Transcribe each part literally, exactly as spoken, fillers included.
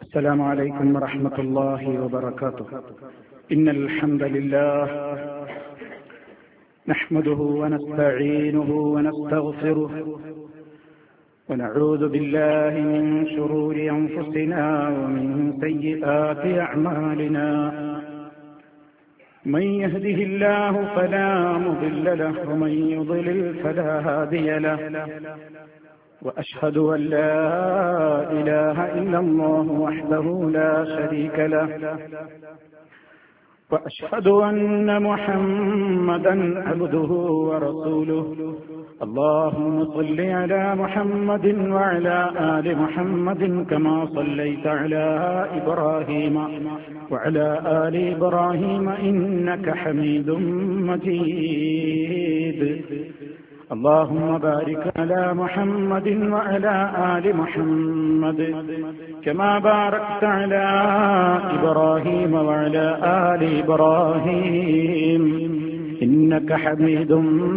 السلام عليكم ورحمة الله وبركاته. إن الحمد لله نحمده ونستعينه ونستغفره ونعوذ بالله من شرور أنفسنا ومن سيئات أعمالنا. من يهده الله فلا مضل له ومن يضلل فلا هادي له. وأشهد أن لا إله إلا الله وحده لا شريك له. وأشهد أن محمدا عبده ورسوله. اللهم صل على محمد وعلى آل محمد كما صليت على إبراهيم وعلى آل إبراهيم إنك حميد مجيد. اللهم بارك على محمد وعلى آل محمد كما باركت على إبراهيم وعلى آل إبراهيم إنك حميد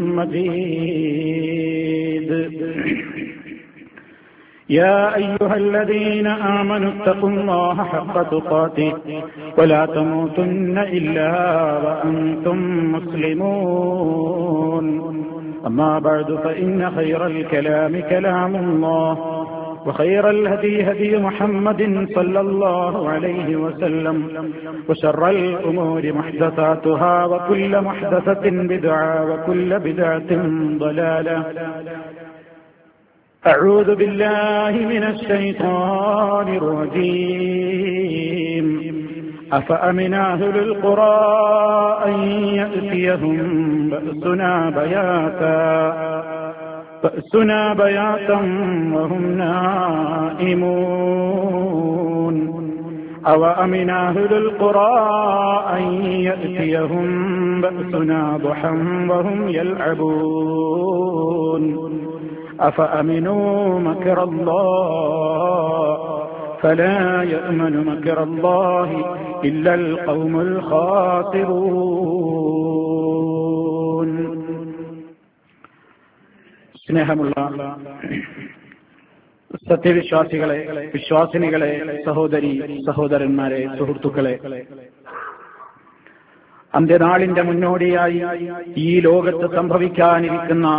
مجيد. يا أيها الذين آمنوا اتقوا الله حق تقاته ولا تموتن إلا وأنتم مسلمون. أما بعد فإن خير الكلام كلام الله وخير الهدي هدي محمد صلى الله عليه وسلم وشر الأمور محدثاتها وكل محدثة بدعة وكل بدعة ضلالة. أعوذ بالله من الشيطان الرجيم. أفأمن أهل القرى أن يأتيهم بأسنا بياتا بأسنا بياتا وهم نائمون. أوأمن أهل القرى أن يأتيهم بأسنا ضحى وهم يلعبون. أفأمنوا مكر الله فلا يأمن مكر الله إلا القوم الخاسرون. സ്നേഹമുള്ള സത്യവിശ്വാസികളെ, വിശ്വാസിനികളെ, സഹോദരി സഹോദരന്മാരെ, സുഹൃത്തുക്കളെ, അന്ത്യനാളിന്റെ മുന്നോടിയായി ഈ ലോകത്ത് സംഭവിക്കാനിരിക്കുന്ന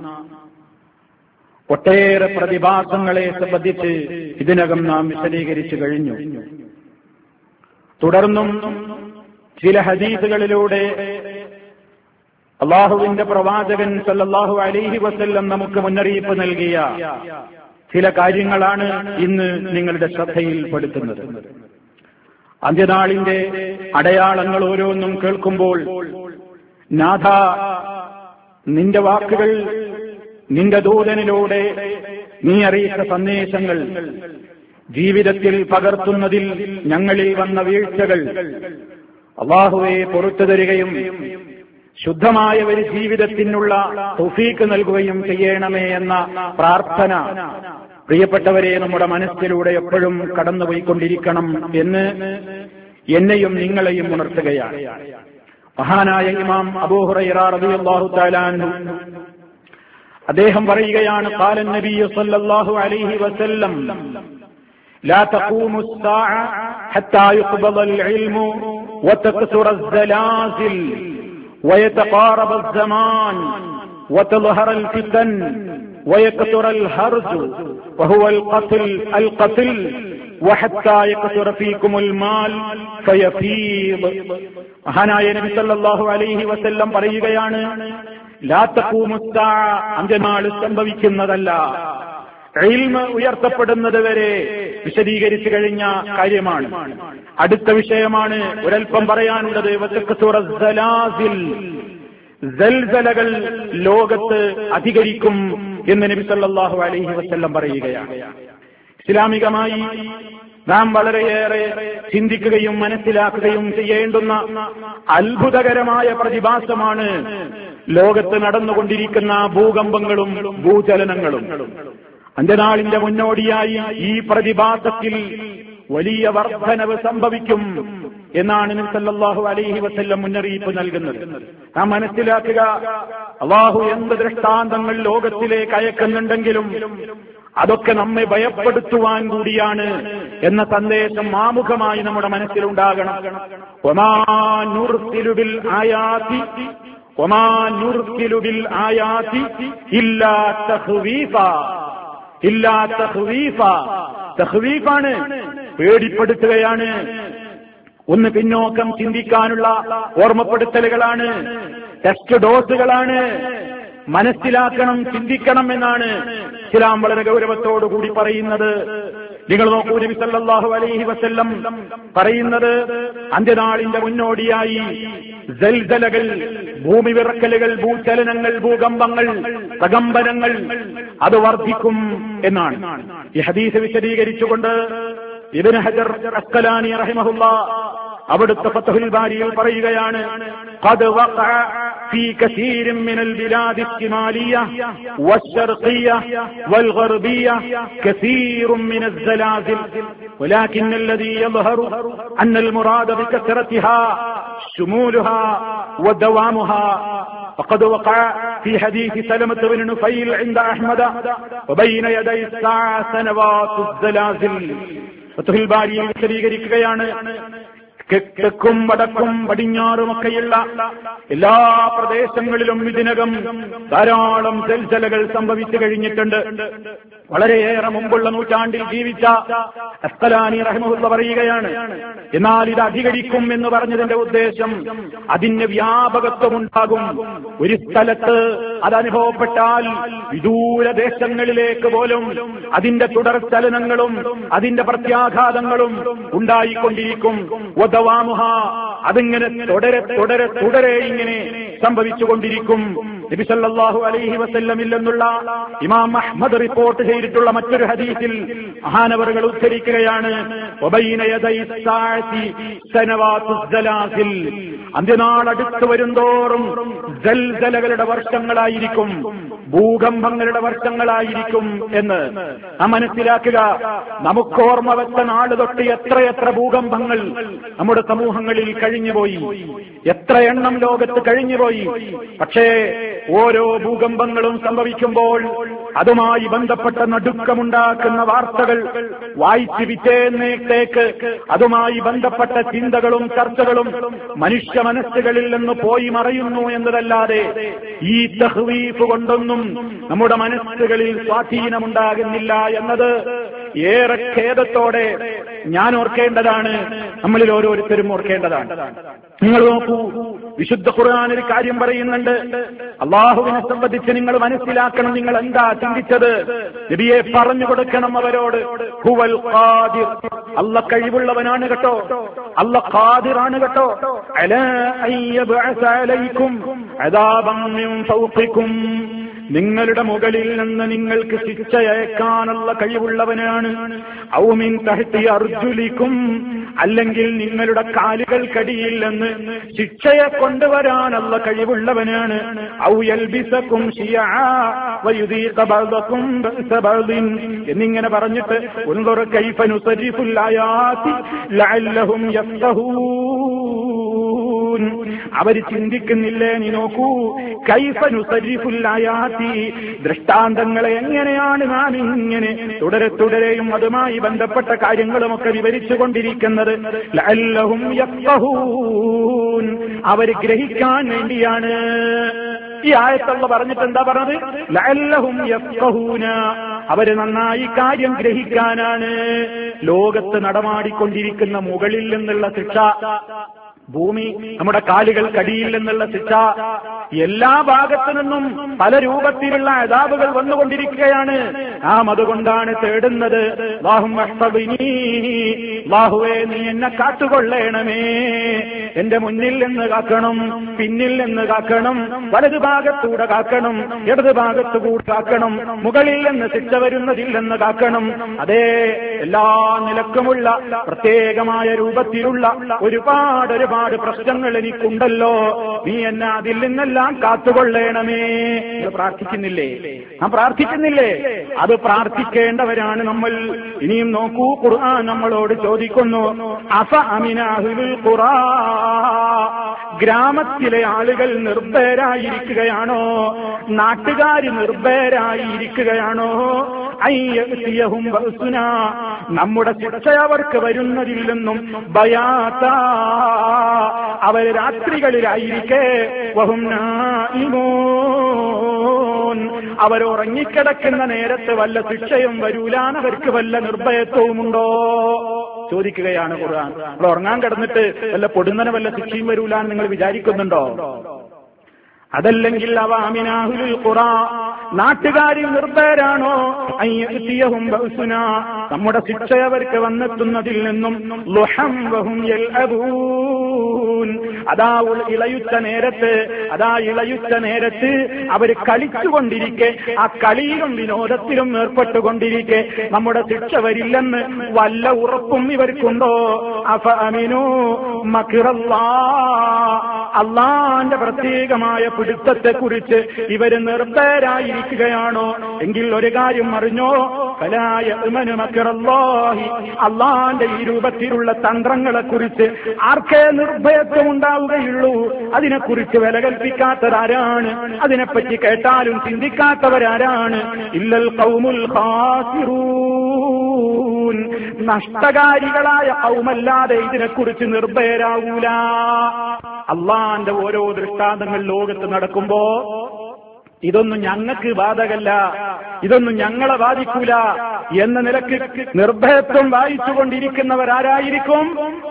ഒട്ടേറെ പ്രതിഭാസങ്ങളെ സംബന്ധിച്ച് ഇതിനകം നാം വിശദീകരിച്ചു കഴിഞ്ഞു. തുടർന്നും ചില ഹദീസുകളിലൂടെ അള്ളാഹുവിന്റെ പ്രവാചകൻ സല്ലല്ലാഹു അലൈഹി വസല്ലം നമുക്ക് മുന്നറിയിപ്പ് നൽകിയ ചില കാര്യങ്ങളാണ് ഇന്ന് നിങ്ങളുടെ ശ്രദ്ധയിൽപ്പെടുത്തുന്നത്. അന്ത്യനാളിന്റെ അടയാളങ്ങൾ ഓരോന്നും കേൾക്കുമ്പോൾ നാഥ, നിന്റെ വാക്കുകൾ, നിന്റെ ദൂതനിലൂടെ നീ അറിയിച്ച സന്ദേശങ്ങൾ, ജീവിതത്തിൽ പകർത്തുന്നതിൽ ഞങ്ങളിൽ വന്ന വീഴ്ചകൾ അല്ലാഹുവേ പുറത്തു തരികയും ശുദ്ധമായ ഒരു ജീവിതത്തിനുള്ള തൗഫീക്ക് നൽകുകയും ചെയ്യണമേ എന്ന പ്രാർത്ഥന പ്രിയപ്പെട്ടവരെ നമ്മുടെ മനസ്സിലൂടെ എപ്പോഴും കടന്നുപോയിക്കൊണ്ടിരിക്കണം എന്ന് എന്നെയും നിങ്ങളെയും ഉണർത്തുകയാണ്. മഹാനായ ഇമാം അബൂ ഹുറൈറ റളിയല്ലാഹു തആല അൻഹു അദ്ദേഹം പറയുകയാണ്, ഖാല നബിയ്യു സല്ലല്ലാഹു അലൈഹി വസല്ലം ലാ തഖൂമു الساعة حتى يقبض العلم وتكثر الزلازل ويتقارب الزمان وتظهر الفتن ويكثر الهرج وهو القتل القتل وحتى يكثر فيكم المال فيفيض. മഹാനായ നബി സല്ലല്ലാഹു അലൈഹി വസല്ലം പറയുകയാണ്, ലാ തഖൂമു الساعة, അന്ത്യനാൾ സംഭവിക്കുന്നതല്ല. ഇൽമ് ഉയർത്തപ്പെടുന്നത് വരെ വിശദീകരിച്ചു കഴിഞ്ഞ കാര്യമാണ്. അടുത്ത വിഷയമാണ് ഒരൽപ്പം പറയാനുള്ളത്. സൽസലകൾ ലോകത്ത് അധികരിക്കും എന്ന് നബി സല്ലല്ലാഹു അലൈഹി വസല്ലം പറയുകയാണ്. ഇസ്ലാമികമായി നാം വളരെയേറെ ചിന്തിക്കുകയും മനസ്സിലാക്കുകയും ചെയ്യേണ്ടുന്ന അത്ഭുതകരമായ പ്രതിഭാസമാണ് ലോകത്ത് നടന്നുകൊണ്ടിരിക്കുന്ന ഭൂകമ്പങ്ങളും ഭൂചലനങ്ങളും. അന്ത്യനാളിന്റെ മുന്നോടിയായി ഈ പ്രതിഭാസത്തിൽ വലിയ വർധനവ് സംഭവിക്കും എന്നാണ് നബി സല്ലല്ലാഹു അലൈഹി വസല്ലം മുന്നറിയിപ്പ് നൽകുന്നത്. നാം മനസ്സിലാക്കുക, അല്ലാഹു എന്ത് ദൃഷ്ടാന്തങ്ങൾ ലോകത്തിലേക്ക് അയക്കുന്നുണ്ടെങ്കിലും അതൊക്കെ നമ്മെ ഭയപ്പെടുത്തുവാൻ കൂടിയാണ് എന്ന സന്ദേശം ആമുഖമായി നമ്മുടെ മനസ്സിലുണ്ടാകണം. വമാ നുർസിലു ബിൽ ആയാതി വമാ നുർസിലു ബിൽ ആയാതി ഇല്ലാ തഖ്വീഫ ഇല്ലാ തഖ്വീഫ. തഖ്വീഫാണ്, പേടിപ്പെടുത്തുകയാണ്. ഒന്ന് പിന്നോക്കം ചിന്തിക്കാനുള്ള ഓർമ്മപ്പെടുത്തലുകളാണ്, ടെസ്റ്റ് ഡോസുകളാണ്. മനസ്സിലാക്കണം, ചിന്തിക്കണം എന്നാണ് ഇസ്ലാം വളരെ ഗൗരവത്തോടുകൂടി പറയുന്നത്. നിങ്ങൾ നോക്കൂ, നബി സല്ലല്ലാഹു അലൈഹി വസല്ലം പറയുന്നത് അന്ത്യനാളിന്റെ മുന്നോടിയായി സൽസലകൾ, ഭൂമി വിറക്കലുകൾ, ഭൂചലനങ്ങൾ, ഭൂകമ്പങ്ങൾ, പ്രകമ്പനങ്ങൾ അത് വർദ്ധിക്കും എന്നാണ്. ഈ ഹദീസ് വിശദീകരിച്ചുകൊണ്ട് ഇബ്നു ഹജർ അസ്ഖലാനി റഹിമഹുല്ലാഹ് അവിടുത്തെ ഫത്ഹുൽ ബാരിയിൽ പറയുകയാണ്, ഖദ് വഖഅ ഫീ കസീരിൻ മിനൽ ബിലാദി الشمالية والشرقية والغربية كثير من الزلازل ولكن الذي يظهر أن المراد بكثرتها شمولها ودوامها. فقد وقع في حديث سلمة بن نفيل عند أحمد وبين يدي الساعة سنوات الزلازل. ഫത്ഹുൽ ബാരിയിൽ വിശദീകരിക്കുകയാണ്, തെക്കും വടക്കും പടിഞ്ഞാറുമൊക്കെയുള്ള എല്ലാ പ്രദേശങ്ങളിലും ഇതിനകം ധാരാളം സൽസലകൾ സംഭവിച്ചു കഴിഞ്ഞിട്ടുണ്ട്. വളരെയേറെ മുമ്പുള്ള നൂറ്റാണ്ടിൽ ജീവിച്ച അസ്ഖലാനി റഹിമഹുല്ലാഹ് പറയുകയാണ്, എന്നാൽ ഇത് അധികരിക്കും എന്ന് പറഞ്ഞതിന്റെ ഉദ്ദേശം അതിന് വ്യാപകത്വമുണ്ടാകും. ഒരു സ്ഥലത്ത് അത് അനുഭവപ്പെട്ടാൽ വിദൂര ദേശങ്ങളിലേക്ക് പോലും അതിന്റെ തുടർ ചലനങ്ങളും അതിന്റെ പ്രത്യാഘാതങ്ങളും ഉണ്ടായിക്കൊണ്ടിരിക്കും. വദവാമുഹ, അതിങ്ങനെ തുടരെ തുടരെ തുടരെ ഇങ്ങനെ സംഭവിച്ചുകൊണ്ടിരിക്കും. നബി സല്ലല്ലാഹു അലൈഹി വസല്ലമിൽ നിന്നുള്ള ഇമാം അഹ്മദ് റിപ്പോർട്ട് ചെയ്തിട്ടുള്ള മറ്റൊരു ഹദീസിൽ മഹാനവറുകൾ ഉദ്ധരിക്കുകയാണ്, വബൈന യദൈ സാഅതി സനവാതുസ് സലാസിൽ. അന്ത്യനാൾ അടുത്തു വരുന്തോറും സൽസലകളുടെ വർഷങ്ങളായിരിക്കും, ഭൂകമ്പങ്ങളുടെ വർഷങ്ങളായിരിക്കും എന്ന് നാം മനസ്സിലാക്കുക. നമുക്ക് ഓർമ്മ വെച്ച നാട് തൊട്ട് എത്രയെത്ര ഭൂകമ്പങ്ങൾ നമ്മുടെ സമൂഹങ്ങളിൽ കഴിഞ്ഞുപോയി, എത്ര എണ്ണം ലോകത്ത് കഴിഞ്ഞുപോയി. പക്ഷേ ഓരോ ഭൂകമ്പങ്ങളും സംഭവിക്കുമ്പോൾ അതുമായി ബന്ധപ്പെട്ട നടുക്കമുണ്ടാക്കുന്ന വാർത്തകൾ വായിച്ച് പിറ്റേന്നേക്ക് അതുമായി ബന്ധപ്പെട്ട ചിന്തകളും ചർച്ചകളും മനുഷ്യ മനസ്സുകളിൽ നിന്ന് പോയി മറയുന്നു എന്നതല്ലാതെ ഈ തഖ്വീഫ് കൊണ്ടൊന്നും നമ്മുടെ മനസ്സുകളിൽ സ്വാധീനമുണ്ടാകുന്നില്ല എന്നത് ഏറെ ഖേദത്തോടെ ഞാൻ ഓർക്കേണ്ടതാണ്, നമ്മളിൽ ഓരോരുത്തരും ഓർക്കേണ്ടതാണ്. നിങ്ങൾ നോക്കൂ, വിശുദ്ധ ഖുർആൻ ഒരു കാര്യം പറയുന്നുണ്ട്, അള്ളാഹുവിനെ സംബന്ധിച്ച് നിങ്ങൾ മനസ്സിലാക്കണം. നിങ്ങൾ എന്താ ചിന്തിച്ചത്? നബിയെ പറഞ്ഞു കൊടുക്കണം അവരോട്. ഹുവൽ ഖാദിർ, അല്ല കഴിവുള്ളവനാണ് കേട്ടോ, അല്ല ഖാദിറാണ് കേട്ടോ. അലാ അയ്യബ്അസ അലൈക്കും അദാബൻ മിൻ ഫൗഖിക്കും, നിങ്ങളുടെ മുകളിൽ നിന്ന് നിങ്ങൾക്ക് ശിക്ഷയയക്കാനുള്ള കഴിവുള്ളവനാണ്. ഔ മിൻ തഹ്തി അർജുലിക്കും, അല്ലെങ്കിൽ നിങ്ങളുടെ കാലുകൾക്കടിയിൽ നിന്ന് ശിക്ഷയെ കൊണ്ടുവരാനുള്ള കഴിവുള്ളവനാണ്. ഔ യൽബിസകും ശിയഅ വയുദീഖ ബഅദകും ബഅസ ബഅദിൻ എന്നിങ്ങനെ പറഞ്ഞിട്ട് ഉൻദുർ കൈഫ നുസരിഫുൽ ആയാതി ലഅല്ലഹും യഫ്ഖഹൂൻ. അവർ ചിന്തിക്കുന്നില്ലേ? നീ നോക്കൂ, കൈഫ നുസരിഫുൽ ആയാതി, ദൃഷ്ടാന്തങ്ങളെ എങ്ങനെയാണ് നാം ഇങ്ങനെ തുടരെ തുടരെയും അതുമായി ബന്ധപ്പെട്ട കാര്യങ്ങളുമൊക്കെ വിവരിച്ചു കൊണ്ടിരിക്കുന്നത്. ലഅല്ലഹും യഫ്ഖഹൂൻ, അവർ ഗ്രഹിക്കാൻ വേണ്ടിയാണ്. ഈ ആയത്തള്ള പറഞ്ഞിട്ട് എന്താ പറഞ്ഞത്? ലഅല്ലഹും യഫ്ഖഹൂന, അവര് നന്നായി കാര്യം ഗ്രഹിക്കാനാണ്. ലോകത്ത് നടമാടിക്കൊണ്ടിരിക്കുന്ന മുകളിൽ നിന്നുള്ള ശിക്ഷ, ഭൂമി നമ്മുടെ കാലുകൾക്കടിയിൽ നിന്നുള്ള ശിക്ഷ, എല്ലാ ഭാഗത്തു നിന്നും പല രൂപത്തിലുള്ള അദാബുകൾ വന്നുകൊണ്ടിരിക്കുകയാണ്. നാം അതുകൊണ്ടാണ് തേടുന്നത്, അല്ലാഹുവേ നീ എന്നെ കാത്തുകൊള്ളണമേ, എന്റെ മുന്നിൽ നിന്ന് കാക്കണം, പിന്നിൽ നിന്ന് കാക്കണം, വലതു ഭാഗത്തൂടെ കാക്കണം, ഇടതു ഭാഗത്തുകൂടെ കാക്കണം, മുകളിൽ നിന്ന് ശിക്ഷ വരുന്നതിൽ നിന്ന് കാക്കണം. അതേ എല്ലാ നിലക്കുമുള്ള പ്രത്യേകമായ രൂപത്തിലുള്ള ഒരുപാട് ഒരുപാട് പ്രശ്നങ്ങൾ എനിക്കുണ്ടല്ലോ, നീ എന്നെ അതിൽ നിന്നെല്ലാം കാത്തുകൊള്ളണമേ. പ്രാർത്ഥിക്കുന്നില്ലേ? നാം പ്രാർത്ഥിക്കുന്നില്ലേ? അത് പ്രാർത്ഥിക്കേണ്ടവരാണ് നമ്മൾ. ഇനിയും നോക്കൂ, ഖുർആൻ നമ്മളോട് ചോദിക്കുന്നു, അഫ അമിന അഹ്ലുൽ ഖുറാ, ഗ്രാമത്തിലെ ആളുകൾ നിർഭയരായിരിക്കുകയാണോ? നാട്ടുകാർ നിർഭയരായിരിക്കുകയാണോ? അയ്യഹും ബഅസുന, നമ്മുടെ ശിക്ഷ അവർക്ക് വരുന്നതിൽ നിന്നും ബയാത്ത, അവർ രാത്രികളിലായിരിക്കെ വഹും നായിമൂൻ, അവർ ഉറങ്ങിക്കിടക്കുന്ന നേരത്ത് വല്ല ശിക്ഷയും വരൂലാന്നവർക്ക് വല്ല നിർഭയത്വവുമുണ്ടോ? ചോദിക്കുകയാണ് ഖുർആൻ. നമ്മൾ ഉറങ്ങാൻ കിടന്നിട്ട് വല്ല പൊടുന്നനെ വല്ല ശിക്ഷയും വരൂലാന്ന് നിങ്ങൾ വിചാരിക്കുന്നുണ്ടോ? അതല്ലെങ്കിൽ അവ അമിനാഹുൽ ഖുറാ, നാട്ടുകാരിൽ നിർഭയരാണോ? അയ്യഹും ബഅസുന, നമ്മുടെ ശിക്ഷ അവർക്ക് വന്നെത്തുന്നതിൽ നിന്നും ളുഹം വഹും യൽഅബൂൻ, അതാ ഇളയുച്ച നേരത്ത് അതാ ഇളയുച്ച നേരത്ത് അവർ കളിച്ചുകൊണ്ടിരിക്കെ, ആ കളിയിലും വിനോദത്തിലും ഏർപ്പെട്ടുകൊണ്ടിരിക്കെ നമ്മുടെ ശിക്ഷ വരില്ലെന്ന് വല്ല ഉറപ്പും ഇവർക്കുണ്ടോ? അഫ അമിനു മക്റല്ലാഹ്, അല്ലാഹുവിന്റെ പ്രത്യേകമായ പിടുത്തത്തെക്കുറിച്ച് ഇവര് നിർഭയരായിരിക്കുകയാണോ? എങ്കിൽ ഒരു കാര്യം അറിഞ്ഞോ, ഫലാ യഅ്മനു മക്റല്ലാഹി, അല്ലാഹുവിന്റെ ഈ രൂപത്തിലുള്ള തന്ത്രങ്ങളെക്കുറിച്ച് ആർക്കേ നിർഭയത്വം ഉണ്ടാവുകയുള്ളൂ? അതിനെക്കുറിച്ച് വില കൽപ്പിക്കാത്തവരാരാണ്? അതിനെപ്പറ്റി കേട്ടാലും ചിന്തിക്കാത്തവരാരാണ്? ഇല്ലൽ ഖൗമുൽ ഖാസിറൂൻ, നഷ്ടകാരികളായ ഖൗമല്ലാതെ ഇതിനെക്കുറിച്ച് നിർഭയരാവൂല. അള്ളാന്റെ ഓരോ ദൃഷ്ടാന്തങ്ങൾ ലോകത്ത് നടക്കുമ്പോ ഇതൊന്നും ഞങ്ങൾക്ക് ബാധകല്ല, ഇതൊന്നും ഞങ്ങളെ ബാധിക്കൂല എന്ന നിലക്ക് നിർഭയത്വം വായിച്ചുകൊണ്ടിരിക്കുന്നവരാരായിരിക്കും?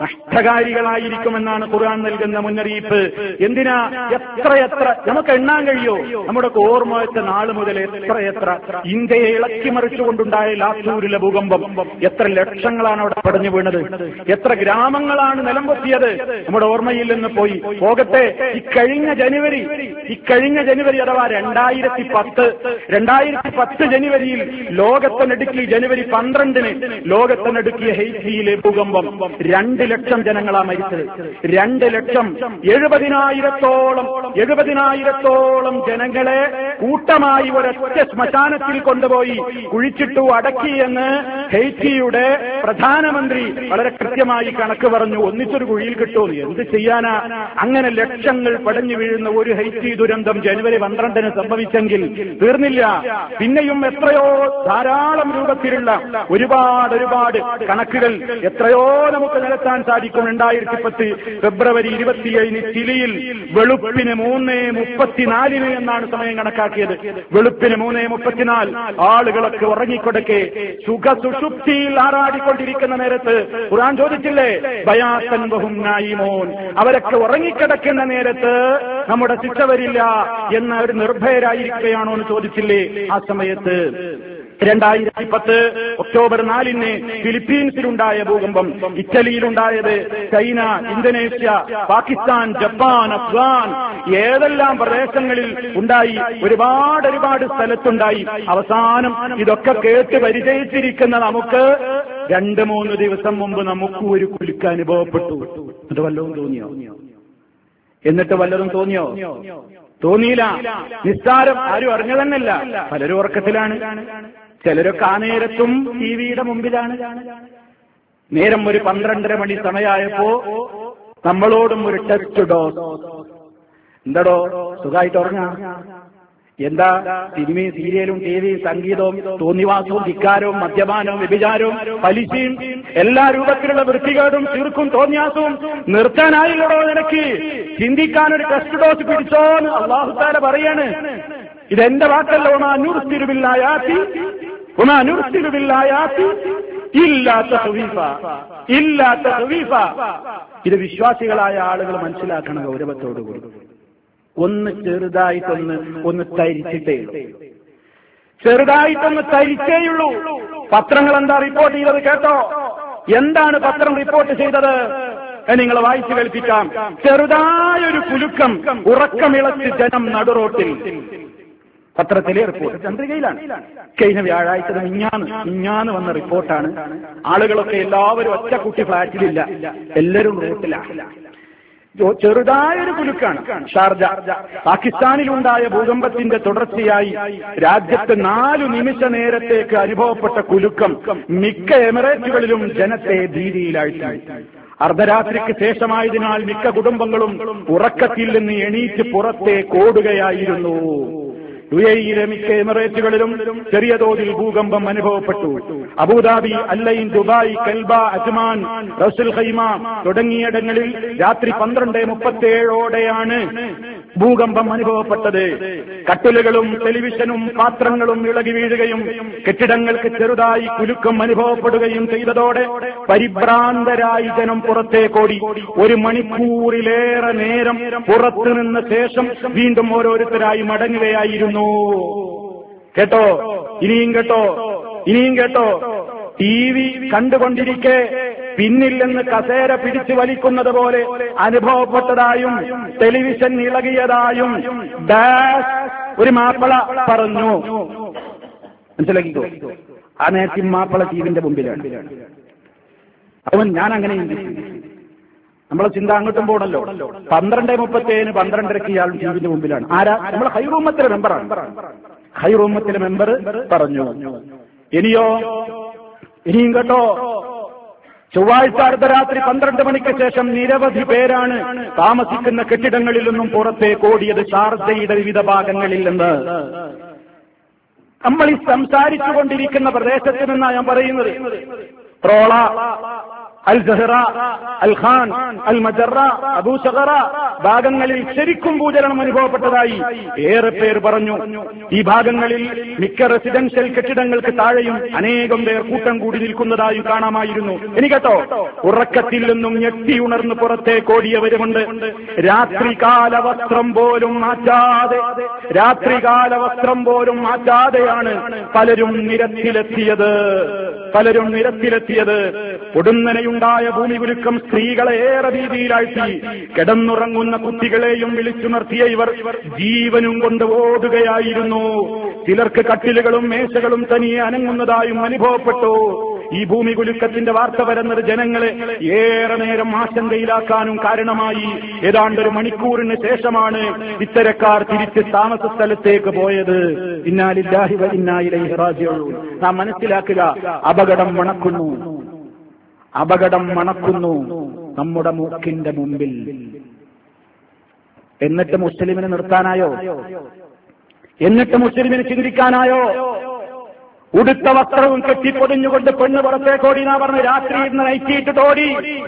നഷ്ടകാരികളായിരിക്കുമെന്നാണ് ഖുർആൻ നൽകുന്ന മുന്നറിയിപ്പ്. എന്തിനാ? എത്രയെത്ര നമുക്ക് എണ്ണാൻ കഴിയോ? നമ്മുടെ ഓർമ്മ വെച്ച നാള് മുതൽ എത്രയെത്ര ഇന്ത്യയെ ഇളക്കിമറിച്ചുകൊണ്ടുണ്ടായ ലാത്തൂരിലെ ഭൂകമ്പം, എത്ര ലക്ഷങ്ങളാണ് അവിടെ പടഞ്ഞു വീണത്, എത്ര ഗ്രാമങ്ങളാണ് നിലം പൊത്തിയത്, നമ്മുടെ ഓർമ്മയിൽ നിന്ന് പോയി. പോകട്ടെ, ഇക്കഴിഞ്ഞ ജനുവരി ഇക്കഴിഞ്ഞ ജനുവരി അഥവാ രണ്ടായിരത്തി പത്ത് രണ്ടായിരത്തി പത്ത് ജനുവരിയിൽ ലോകത്തിനടുക്കി ജനുവരി പന്ത്രണ്ടിന് ലോകത്തിനടുക്കിയ ഹെയ്റ്റിയിലെ ഭൂകമ്പം രണ്ട് ലക്ഷം ജനങ്ങളാ മരിച്ചത്. രണ്ട് ലക്ഷം എഴുപതിനായിരത്തോളം എഴുപതിനായിരത്തോളം ജനങ്ങളെ കൂട്ടമായി ഒരൊറ്റ ശ്മശാനത്തിൽ കൊണ്ടുപോയി കുഴിച്ചിട്ടു അടക്കി എന്ന് ഹെയ്റ്റിയുടെ പ്രധാനമന്ത്രി വളരെ കൃത്യമായി കണക്ക് പറഞ്ഞു. ഒന്നിച്ചൊരു കുഴിയിൽ കിട്ടുമെന്ന് എന്ത് ചെയ്യാനാ? അങ്ങനെ ലക്ഷങ്ങൾ പടഞ്ഞു വീഴുന്ന ഒരു ഹെയ്റ്റി ദുരന്തം ജനുവരി പന്ത്രണ്ടിന് സംഭവിച്ചെങ്കിൽ തീർന്നില്ല. പിന്നെയും എത്രയോ ധാരാളം രൂപത്തിലുള്ള ഒരുപാട് ഒരുപാട് കണക്കുകൾ എത്രയോ നമുക്ക് നിരത്താൻ സാധിക്കും. രണ്ടായിരത്തി പത്ത് ഫെബ്രുവരി ഇരുപത്തിയേഴിന് ചിലിയിൽ വെളുപ്പിന് മൂന്ന് മുപ്പത്തിനാലിന് എന്നാണ് സമയം കണക്കാക്കിയത്. വെളുപ്പിന് മൂന്ന് മുപ്പത്തിനാല് ആളുകളൊക്കെ ഉറങ്ങിക്കൊടുക്കെ സുഖ സുഷുപ്തിയിൽ ആറാടിക്കൊണ്ടിരിക്കുന്ന നേരത്ത് ഖുർആൻ ചോദിച്ചില്ലേ, ബയാസൻ വഹും നായിമൂൻ, അവരൊക്കെ ഉറങ്ങിക്കിടക്കുന്ന നേരത്ത് നമ്മുടെ ശിക്ഷ വരില്ല എന്ന് അവർ നിർഭയരായിരിക്കുകയാണോ എന്ന് ചോദിച്ചില്ലേ? ആ സമയത്ത് രണ്ടായിരത്തി പത്ത് ഒക്ടോബർ നാലിന് ഫിലിപ്പീൻസിലുണ്ടായ ഭൂകമ്പം, ഇറ്റലിയിലുണ്ടായത്, China, Indonesia, Pakistan, Japan, Afghan, ഏതെല്ലാം പ്രദേശങ്ങളിൽ ഉണ്ടായി, ഒരുപാട് ഒരുപാട് സ്ഥലത്തുണ്ടായി. അവസാനം ഇതൊക്കെ കേട്ട് പരിചയിച്ചിരിക്കുന്ന നമുക്ക് രണ്ട് മൂന്ന് ദിവസം മുമ്പ് നമുക്ക് ഒരു കുലുക്ക് അനുഭവപ്പെട്ടു. അത് വല്ലതും തോന്നിയോ? എന്നിട്ട് വല്ലതും തോന്നിയോ? തോന്നിയില്ല. നിസ്സാരം. ആരും അറിഞ്ഞു തന്നെയല്ല. പലരും ഉറക്കത്തിലാണ്, ചിലരൊക്കെ ആ നേരത്തും ടിവിയുടെ മുമ്പിലാണ്. നേരം ഒരു പന്ത്രണ്ടര മണി സമയമായപ്പോ നമ്മളോടും ഒരു ടെസ്റ്റ് ഡോസ്. എന്താടോ സുഖമായിട്ട് ഉറങ്ങാ? എന്താ സിനിമയും സീരിയലും ടിവിയും സംഗീതവും തോന്നിവാസവും ധിക്കാരവും മദ്യപാനവും വ്യഭിചാരവും പലിശയും എല്ലാ രൂപത്തിലുള്ള വൃത്തികേടും ചീർക്കും തോന്നിയാസവും നിർത്താനായില്ലടോ നിനക്ക്? ചിന്തിക്കാനൊരു ടെസ്റ്റ് ഡോസ് പിടിച്ചോന്ന് അല്ലാഹു തആല പറയാണ്. ഇതെന്റെ വാക്കല്ല. ഒമാ നുർസിലു ബില്ലായാതി ഒമാ നുർസിലു ബില്ലായാതി ഇല്ലാ തഖ്വീഫ ഇല്ലാ തഖ്വീഫ. ഇത് വിശ്വാസികളായ ആളുകൾ മനസ്സിലാക്കണം ഗൗരവത്തോടുകൂടി. ഒന്ന് ചെറുതായിട്ടൊന്ന് ഒന്ന് തരിച്ചിട്ടേയുള്ളൂ, ചെറുതായിട്ടൊന്ന് തരിച്ചേയുള്ളൂ. പത്രങ്ങൾ എന്താ റിപ്പോർട്ട് ചെയ്തത് കേട്ടോ? എന്താണ് പത്രം റിപ്പോർട്ട് ചെയ്തത്? നിങ്ങൾ വായിച്ചു കേൾപ്പിക്കാം. ചെറുതായൊരു കുലുക്കം, ഉറക്കമിളച്ച് ജനം നടുറോട്ടിൽ. പത്രത്തിലെ റിപ്പോർട്ട് ചന്ദ്രികയിലാണ്. കഴിഞ്ഞ വ്യാഴാഴ്ച മിഞ്ഞാന്ന് മിഞ്ഞാന്ന് വന്ന റിപ്പോർട്ടാണ്. ആളുകളൊക്കെ എല്ലാവരും ഒറ്റക്കുട്ടി ഫ്ളാറ്റിലില്ല, എല്ലാവരും റോട്ടിലാണ്. ചെറുതായൊരു കുലുക്കാണ് ഷാർജ. പാകിസ്ഥാനിലുണ്ടായ ഭൂകമ്പത്തിന്റെ തുടർച്ചയായി രാജ്യത്ത് നാലു നിമിഷ നേരത്തേക്ക് അനുഭവപ്പെട്ട കുലുക്കം മിക്ക എമിറേറ്റുകളിലും ജനത്തെ ഭീതിയിലാഴ്ത്തി. അർദ്ധരാത്രിക്ക് ശേഷമായതിനാൽ മിക്ക കുടുംബങ്ങളും ഉറക്കത്തിൽ നിന്ന് എണീറ്റ് പുറത്തേക്ക് ഓടുകയായിരുന്നു. യു എ ഇയിലെ മിക്ക എമിറേറ്റുകളിലും ചെറിയ തോതിൽ ഭൂകമ്പം അനുഭവപ്പെട്ടു. Abu Dhabi, Al Ain, Dubai, Kalba, Ajman, Ras al Khaimah തുടങ്ങിയിടങ്ങളിൽ രാത്രി പന്ത്രണ്ട് മുപ്പത്തിയേഴോടെയാണ് ഭൂകമ്പം അനുഭവപ്പെട്ടത്. കട്ടിലുകളും ടെലിവിഷനും പാത്രങ്ങളും ഇളകി വീഴുകയും കെട്ടിടങ്ങൾക്ക് ചെറുതായി കുലുക്കം അനുഭവപ്പെടുകയും ചെയ്തതോടെ പരിഭ്രാന്തരായി ജനം പുറത്തേക്കോടി. ഒരു മണിക്കൂറിലേറെ നേരം പുറത്തുനിന്ന ശേഷം വീണ്ടും ഓരോരുത്തരായി മടങ്ങുകയായിരുന്നു. കേട്ടോ, ഇനിയും കേട്ടോ, ഇനിയും കേട്ടോ. ടി വി കണ്ടുകൊണ്ടിരിക്കെ പിന്നിൽ നിന്ന് കസേര പിടിച്ചു വലിക്കുന്നത് പോലെ അനുഭവപ്പെട്ടതായും ടെലിവിഷൻ ഇളകിയതായും ഡാഷ് ഒരു മാപ്പിള പറഞ്ഞു. മനസ്സിലാക്കിക്കോ, ആ നേരത്തെ മാപ്പിള ടിവിന്റെ മുമ്പിലാണ്. അവൻ ഞാൻ അങ്ങനെ നമ്മളെ ചിന്ത അങ്ങോട്ടും പോകണല്ലോ. പന്ത്രണ്ട് മുപ്പത്തേഴിന് പന്ത്രണ്ടരക്ക് ഇയാൾ ടിവിന്റെ മുമ്പിലാണ്. ആരാ? നമ്മളെ ഹൈറൂമത്തിലെ മെമ്പറാണ്. ഹൈറൂമത്തിലെ മെമ്പർ പറഞ്ഞു. ഇനിയോ, ഇനിയും കേട്ടോ. ചൊവ്വാഴ്ച അർദ്ധരാത്രി പന്ത്രണ്ട് മണിക്ക് ശേഷം നിരവധി പേരാണ് താമസിക്കുന്ന കെട്ടിടങ്ങളിൽ നിന്നും പുറത്തേക്ക് ഓടിയത് ഷാർജയുടെ വിവിധ ഭാഗങ്ങളിൽ നിന്ന്. നമ്മൾ ഈ സംസാരിച്ചുകൊണ്ടിരിക്കുന്ന പ്രദേശത്ത് നിന്നാണ് ഞാൻ പറയുന്നത്. ട്രോള, അൽ ജഹ്റ, അൽ ഖാൻ, അൽ മജറ, അബൂ സഗറ ഭാഗങ്ങളിൽ ശരിക്കും ഭൂചലനം അനുഭവപ്പെട്ടതായി ഏറെ പേർ പറഞ്ഞു. ഈ ഭാഗങ്ങളിൽ മിക്ക റെസിഡൻഷ്യൽ കെട്ടിടങ്ങൾക്ക് താഴെയും അനേകം പേർ കൂട്ടം കൂടി നിൽക്കുന്നതായും കാണാമായിരുന്നു. ഇനി കേട്ടോ, ഉറക്കത്തിൽ നിന്നും ഞെട്ടി ഉണർന്ന് പുറത്തേക്ക് ഓടിയവരുമുണ്ട്. രാത്രികാല വസ്ത്രം പോലും മാറ്റാതെ രാത്രികാല വസ്ത്രം പോലും മാറ്റാതെയാണ് പലരും നിരത്തിലെത്തിയത് പലരും നിരത്തിലെത്തിയത് കൊടുന്നനെയുണ്ടായ ഭൂമികുലുക്കം സ്ത്രീകളെ ഏറെ ഭീതിയിലാഴ്ത്തി. കിടന്നുറങ്ങുന്ന കുട്ടികളെയും വിളിച്ചുണർത്തിയ ഇവർ ജീവനും കൊണ്ട് ഓടുകയായിരുന്നു. ചിലർക്ക് കട്ടിലുകളും മേശകളും തനിയെ അനങ്ങുന്നതായും അനുഭവപ്പെട്ടു. ഈ ഭൂമികുലുക്കത്തിന്റെ വാർത്ത വരുന്നത് ജനങ്ങളെ ഏറെ നേരം ആശങ്കയിലാക്കാനും കാരണമായി. ഏതാണ്ട് ഒരു മണിക്കൂറിന് ശേഷമാണ് ഇത്തരക്കാർ തിരിച്ച് താമസ സ്ഥലത്തേക്ക് പോയത്. ഇന്നാ ലില്ലാഹി വ ഇന്നാ ഇലൈഹി റാജിഊൻ. നാം മനസ്സിലാക്കുക, അപകടം മണക്കുന്നു, അപകടം മണക്കുന്നു നമ്മുടെ മൂക്കിന്റെ മുമ്പിൽ. എന്നിട്ട് മുസ്ലിമിനെ നിർത്താനായോ? എന്നിട്ട് മുസ്ലിമിന് ചിന്തിക്കാനായോ? ഉടുത്ത വസ്ത്രവും കെട്ടിപ്പൊതിഞ്ഞുകൊണ്ട് പെണ്ണ് പുറത്തേക്കോടി എന്നാ പറഞ്ഞ് രാത്രി ഇന്ന് നയിച്ചിട്ടോടി.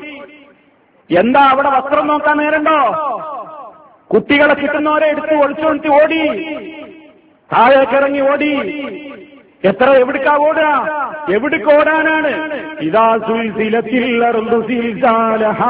എന്താ അവിടെ വസ്ത്രം നോക്കാൻ നേരണ്ടോ? കുട്ടികളെ കിട്ടുന്നവരെ എടുത്ത് ഒളിച്ചൊളിച്ച് ഓടി, താഴേക്കിറങ്ങി ഓടി. എത്ര എവിടുക്കാ ഓടുക? എവിടേക്ക് ഓടാനാണ്? ഇദാ സുൽസിലത്തിൽ അർളു സിൽസാലഹാ.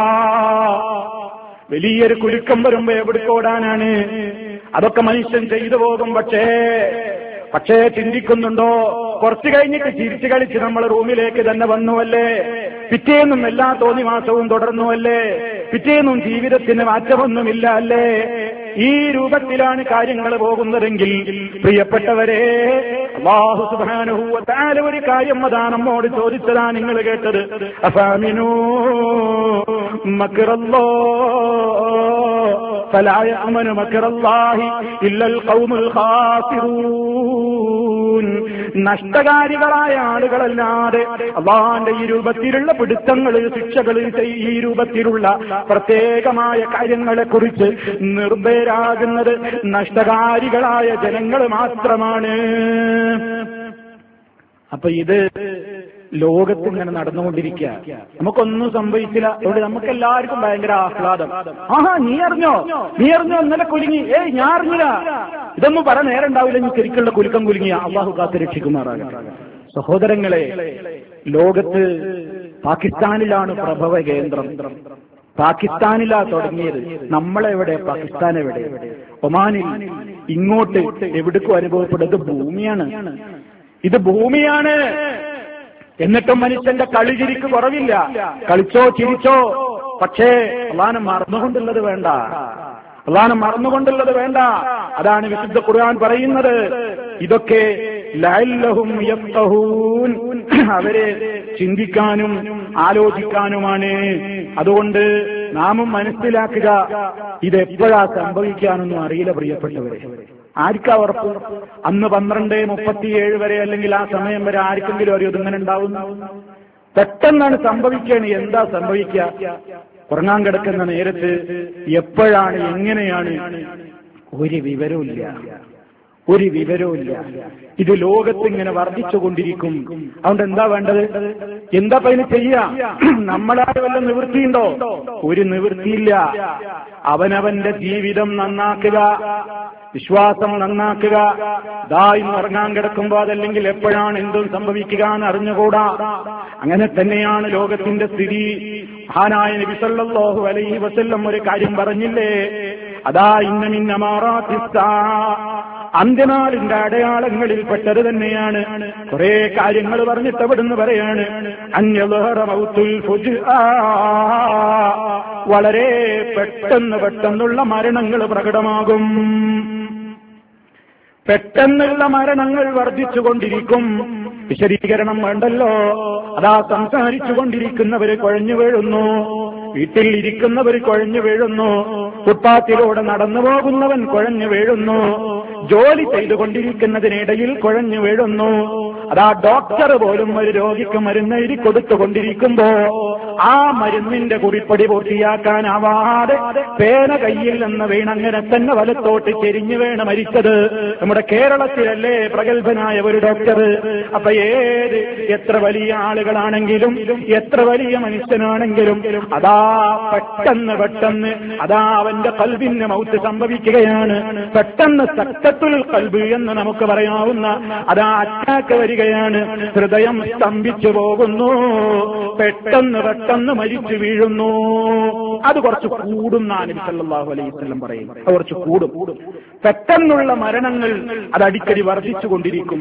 വലിയൊരു കുലുക്കം വരുമ്പോ എവിടേക്ക് ഓടാനാണ്? അതൊക്കെ മനുഷ്യൻ ചെയ്തു പോകും. പക്ഷേ പക്ഷേ ചിന്തിക്കുന്നുണ്ടോ? കുറച്ചു കഴിഞ്ഞിട്ട് ചിരിച്ചു കളിച്ച് നമ്മൾ റൂമിലേക്ക് തന്നെ വന്നുവല്ലേ? പിറ്റേന്നും എല്ലാ തോന്നിവാസവും തുടർന്നുവല്ലേ? പിറ്റേന്നും ജീവിതത്തിന് മാറ്റമൊന്നുമില്ല അല്ലേ? ഈ രൂപത്തിലാണ് കാര്യങ്ങൾ പോകുന്നതെങ്കിൽ പ്രിയപ്പെട്ടവരെ, അല്ലാഹു സുബ്ഹാനഹു വ തആല ഒരു കാര്യം അതാ നമ്മോട് ചോദിച്ചതാ നിങ്ങൾ കേട്ടത്. അഫാമിനൂ മക്റല്ലാഹ് ഫലാ യഅമനു മക്റല്ലാഹി ഇല്ലൽ ഖൗമുൽ ഖാസിറൂൻ. നഷ്ടകാരികളായ ആളുകളല്ലാതെ അല്ലാഹുവിന്റെ ഈ രൂപത്തിലുള്ള പിടുത്തങ്ങൾ, ശിക്ഷകൾ, ഈ രൂപത്തിലുള്ള പ്രത്യേകമായ കാര്യങ്ങളെ കുറിച്ച് നിർഭയരാകുന്നത് നഷ്ടകാരികളായ ജനങ്ങൾ മാത്രമാണ്. അപ്പൊ ഇത് ലോകത്ത് ഇങ്ങനെ നടന്നുകൊണ്ടിരിക്കുക. നമുക്കൊന്നും സംഭവിച്ചില്ല. അതുകൊണ്ട് നമുക്ക് എല്ലാവർക്കും ഭയങ്കര ആഹ്ലാദം. ആഹാ, നീ അറിഞ്ഞോ നീ അറിഞ്ഞോ ഇന്നലെ കുലുങ്ങി? ഏയ് ഞാൻ അറിഞ്ഞില്ല. ഇതൊന്നും പറ നേരം ഉണ്ടാവില്ല. നീ ശരിക്കുള്ള കുലുക്കം കുലുങ്ങിയ അള്ളാഹു കാത്ത് രക്ഷിക്കുമാറാകട്ടെ. സഹോദരങ്ങളെ, ലോകത്ത് പാകിസ്ഥാനിലാണ് പ്രഭവ കേന്ദ്രം. പാകിസ്ഥാനിലാ തുടങ്ങിയത്. നമ്മളെവിടെ? പാകിസ്ഥാൻ എവിടെ? ഒമാനിൽ. ഇങ്ങോട്ട് എവിടേക്കും അനുഭവപ്പെടുന്നത് ഭൂമിയാണ്. ഇത് ഭൂമിയാണ്. എന്നിട്ടും മനുഷ്യന്റെ കളി ചിരിക്ക് കുറവില്ല. കളിച്ചോ ചിരിച്ചോ, പക്ഷേ അള്ളാനെ മറന്നുകൊണ്ടുള്ളത് വേണ്ട. അള്ളാഹനെ മറന്നുകൊണ്ടുള്ളത് വേണ്ട. അതാണ് വിശുദ്ധ ഖുർആൻ പറയുന്നത്. ഇതൊക്കെ ലഅല്ലഹും യഫ്ഖഹൂൻ, അവരെ ചിന്തിക്കാനും ആലോചിക്കാനുമാണ്. അതുകൊണ്ട് നാമും മനസ്സിലാക്കുക, ഇതെപ്പോഴാ സംഭവിക്കാനൊന്നും അറിയില്ല പ്രിയപ്പെട്ടവരെ. ആർക്കാ ഉറപ്പ്? അന്ന് പന്ത്രണ്ട് മുപ്പത്തിയേഴ് വരെ അല്ലെങ്കിൽ ആ സമയം വരെ ആർക്കെങ്കിലും അറിയോ ഇതിങ്ങനെ ഉണ്ടാവും? പെട്ടെന്നാണ് സംഭവിക്കുകയാണ്. എന്താ സംഭവിക്കുക? ഉറങ്ങാൻ കിടക്കുന്ന നേരത്ത് എപ്പോഴാണ്, എങ്ങനെയാണ്, ഒരു വിവരവുമില്ല, ഒരു വിവരവുമില്ല. ഇത് ലോകത്തിങ്ങനെ വർദ്ധിച്ചുകൊണ്ടിരിക്കും. അതുകൊണ്ട് എന്താ വേണ്ടത്? എന്താ അതിന് ചെയ്യാ? നമ്മളാരും വല്ല നിവൃത്തിയുണ്ടോ? ഒരു നിവൃത്തിയില്ല. അവനവന്റെ ജീവിതം നന്നാക്കുക, വിശ്വാസം നന്നാക്കുക. ദാ ഇന്ന് ഉറങ്ങാൻ കിടക്കുമ്പോ അതല്ലെങ്കിൽ എപ്പോഴാണ് എന്തും സംഭവിക്കുക എന്ന് അറിഞ്ഞുകൂടാ. അങ്ങനെ തന്നെയാണ് ലോകത്തിന്റെ സ്ഥിതി. മഹാനായ നബി സല്ലല്ലാഹു അലൈഹി വസല്ലം ഒരു കാര്യം പറഞ്ഞില്ലേ? അതാ ഇന്ന മിൻ അമാറാത്തിസ് സാഅ, അന്ത്യനാളിന്റെ അടയാളങ്ങളിൽ പെട്ടത് തന്നെയാണ്. കുറെ കാര്യങ്ങൾ പറഞ്ഞിട്ട് അവിടുന്ന് പറയാണ്, അൻയളഹറ മൗത്തുൽ ഫുജ്ആ, വളരെ പെട്ടെന്ന് പെട്ടെന്നുള്ള മരണങ്ങൾ പ്രകടമാകും. പെട്ടെന്നുള്ള മരണങ്ങൾ വർദ്ധിച്ചുകൊണ്ടിരിക്കും. വിശദീകരണം വേണ്ടല്ലോ. അതാ സംസാരിച്ചു കൊണ്ടിരിക്കുന്നവര് കുഴഞ്ഞു വീഴുന്നു, വീട്ടിൽ ഇരിക്കുന്നവർ കുഴഞ്ഞു വീഴുന്നു, ഫുട്പാത്തിലൂടെ നടന്നു പോകുന്നവൻ കുഴഞ്ഞു വീഴുന്നു, ജോലി ചെയ്തുകൊണ്ടിരിക്കുന്നതിനിടയിൽ കുഴഞ്ഞു വീഴുന്നു. അതാ ഡോക്ടർ പോലും ഒരു രോഗിക്ക് മരുന്ന് എഴുതി കൊടുത്തുകൊണ്ടിരിക്കുമ്പോ ആ മരുന്നിന്റെ കുറിപ്പടി പൂർത്തിയാക്കാനാവാതെ പേന കയ്യിൽ നിന്ന് വീണങ്ങനെ തന്നെ വലത്തോട്ട് ചെരിഞ്ഞു വീണ് മരിച്ചത് നമ്മുടെ കേരളത്തിലല്ലേ പ്രഗത്ഭനായ ഒരു ഡോക്ടർ. അപ്പൊ ഏത് എത്ര വലിയ ആളുകളാണെങ്കിലും എത്ര വലിയ മനുഷ്യനാണെങ്കിലും അതാ പെട്ടെന്ന് പെട്ടെന്ന് അതാ അവന്റെ കൽബിന് മൗത്ത് സംഭവിക്കുകയാണ്. പെട്ടെന്ന് സക്തത്തുൽ കൽബ് എന്ന് നമുക്ക് പറയാവുന്ന അതാ അറ്റാക്ക് വരികയാണ്. ഹൃദയം സ്തംഭിച്ചു പോകുന്നു, പെട്ടെന്ന് പെട്ടെന്ന് മരിച്ചു വീഴുന്നു. അത് കുറച്ച് കൂടും നബി സല്ലല്ലാഹു അലൈഹി വസല്ലം പറയും. അത് കുറച്ച് കൂടും. പെട്ടെന്നുള്ള മരണങ്ങൾ അത് അടിക്കടി വർദ്ധിച്ചുകൊണ്ടിരിക്കും.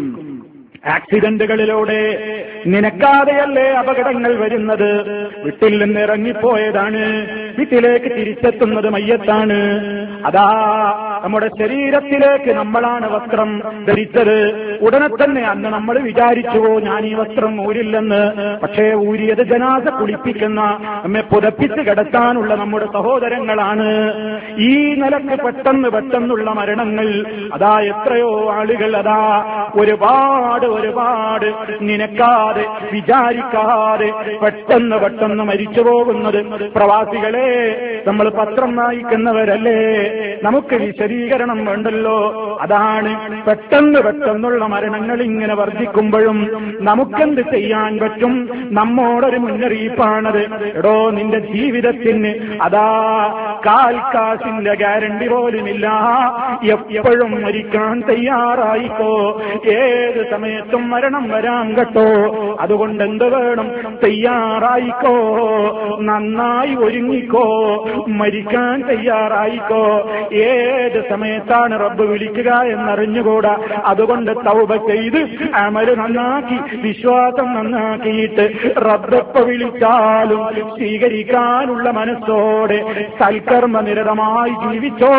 ആക്സിഡന്റുകളിലൂടെ നിനക്കാതെയല്ലേ അപകടങ്ങൾ വരുന്നത്? വീട്ടിൽ നിന്ന് ഇറങ്ങിപ്പോയതാണ്, വീട്ടിലേക്ക് തിരിച്ചെത്തുന്നത് മയ്യത്താണ്. അതാ നമ്മുടെ ശരീരത്തിലേക്ക് നമ്മളാണ് വസ്ത്രം ധരിച്ചത്. ഉടനെ തന്നെ അന്ന് നമ്മൾ വിചാരിച്ചുവോ ഞാൻ ഈ വസ്ത്രം ഊരില്ലെന്ന്. പക്ഷേ ഊരിയത് ജനാസ കുളിപ്പിക്കുന്ന നമ്മെ പുതപ്പിച്ച് കിടത്താനുള്ള നമ്മുടെ സഹോദരങ്ങളാണ്. ഈ നിലക്ക് പെട്ടെന്ന് പെട്ടെന്നുള്ള മരണങ്ങൾ അതാ എത്രയോ ആളുകൾ അതാ ഒരുപാട് ഒരുപാട് നിനക്കാതെ വിചാരിക്കാതെ പെട്ടെന്ന് പെട്ടെന്ന് മരിച്ചു പോകുന്നത്. പ്രവാസികളെ, നമ്മൾ പത്രം വായിക്കുന്നവരല്ലേ, നമുക്ക് വിശദീകരണം വേണ്ടല്ലോ. അതാണ് പെട്ടെന്ന് പെട്ടെന്നുള്ള മരണങ്ങൾ ഇങ്ങനെ വർദ്ധിക്കുമ്പോഴും നമുക്കെന്ത് ചെയ്യാൻ പറ്റും? നമ്മോടൊരു മുന്നറിയിപ്പാണത്. എടോ, നിന്റെ ജീവിതത്തിന് അതാ കാൽക്കാശിന്റെ ഗ്യാരണ്ടി പോലുമില്ല. എപ്പോഴും മരിക്കാൻ തയ്യാറായിക്കോ. ഏത് സമയത്തും മരണം വരാൻ കേട്ടോ. അതുകൊണ്ട് എന്ത് വേണം? തയ്യാറായിക്കോ, നന്നായി ഒരുങ്ങിക്കോ, മരിക്കാൻ തയ്യാറായിക്കോ. ഏത് സമയത്താണ് റബ്ബ് വിളിക്കുക എന്നറിഞ്ഞുകൂടാ. അതുകൊണ്ട് തൗബ ചെയ്ത് അമല് നന്നാക്കി വിശ്വാസം നന്നാക്കിയിട്ട് റബ്ബെപ്പ വിളിച്ചാലും സ്വീകരിക്കാനുള്ള മനസ്സോടെ സൽക്കർമ്മ നിരതമായി ജീവിച്ചോ.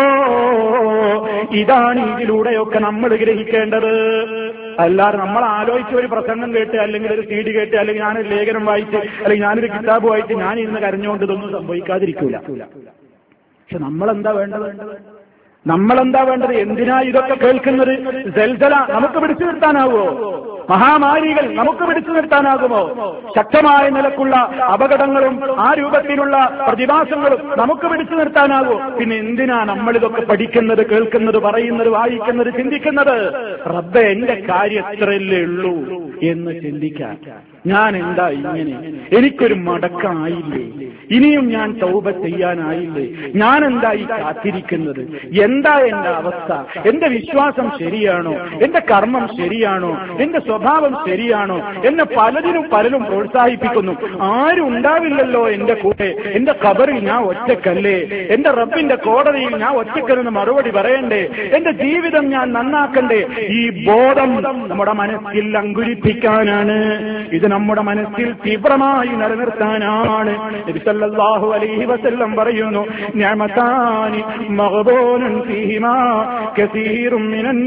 ഇതാണ് ഇതിലൂടെയൊക്കെ നമ്മൾ ഗ്രഹിക്കേണ്ടത്. അല്ലാതെ നമ്മൾ ആലോചിച്ച് ഒരു പ്രസംഗം കേട്ട് അല്ലെങ്കിൽ ഒരു സീഡി കേട്ട് അല്ലെങ്കിൽ ഞാനൊരു ലേഖനം വായിച്ച് അല്ലെങ്കിൽ ഞാനൊരു കിതാബ് വായിച്ച് ഞാൻ ഇന്ന് കരഞ്ഞുകൊണ്ട് ഇതൊന്നും സംഭവിക്കാതിരിക്കൂല. പക്ഷെ നമ്മളെന്താ വേണ്ടത്? നമ്മളെന്താ വേണ്ടത്? എന്തിനാ ഇതൊക്കെ കേൾക്കുന്നത്? സൽസല നമുക്ക് പിടിച്ചു നിർത്താനാവോ? മഹാമാരികൾ നമുക്ക് പിടിച്ചു നിർത്താനാകുമോ? ശക്തമായ നിലക്കുള്ള അപകടങ്ങളും ആ രൂപത്തിലുള്ള പ്രതിഭാസങ്ങളും നമുക്ക് പിടിച്ചു നിർത്താനാകുമോ? പിന്നെ എന്തിനാ നമ്മളിതൊക്കെ പഠിക്കുന്നത്, കേൾക്കുന്നത്, പറയുന്നത്, വായിക്കുന്നത്, ചിന്തിക്കുന്നത്? റബ്ബേ, എന്റെ കാര്യം എത്രയല്ലേ ഉള്ളൂ എന്ന് ചിന്തിക്കാൻ. ഞാൻ എന്താ ഇങ്ങനെ? എനിക്കൊരു മടക്കമായില്ലേ? ഇനിയും ഞാൻ തൗബ ചെയ്യാനായില്ലേ? ഞാൻ എന്താ ഈ കാത്തിരിക്കുന്നത്? എന്താ എന്റെ അവസ്ഥ? എന്റെ വിശ്വാസം ശരിയാണോ? എന്റെ കർമ്മം ശരിയാണോ? എന്റെ സ്വഭാവം സ്വഭാവം ശരിയാണോ? എന്നെ പലതിനും പലരും പ്രോത്സാഹിപ്പിക്കുന്നു. ആരും ഉണ്ടാവില്ലല്ലോ എന്റെ കൂടെ, എന്റെ ഖബറിൽ ഞാൻ ഒറ്റക്കല്ലേ, എന്റെ റബ്ബിന്റെ കോടതിയിൽ ഞാൻ ഒറ്റക്കല്ലെന്ന് മറുപടി പറയണ്ടേ, എന്റെ ജീവിതം ഞാൻ നന്നാക്കണ്ടേ? ഈ ബോധം നമ്മുടെ മനസ്സിൽ അങ്കുരിപ്പിക്കാനാണ്, ഇത് നമ്മുടെ മനസ്സിൽ തീവ്രമായി നിലനിർത്താനാണ്. നബി സല്ലല്ലാഹു അലൈഹി വസല്ലം പറയുന്നു, നിഅമതാനി മഗ്ബൂനുൻ ഫീഹിമാ കസീറുൻ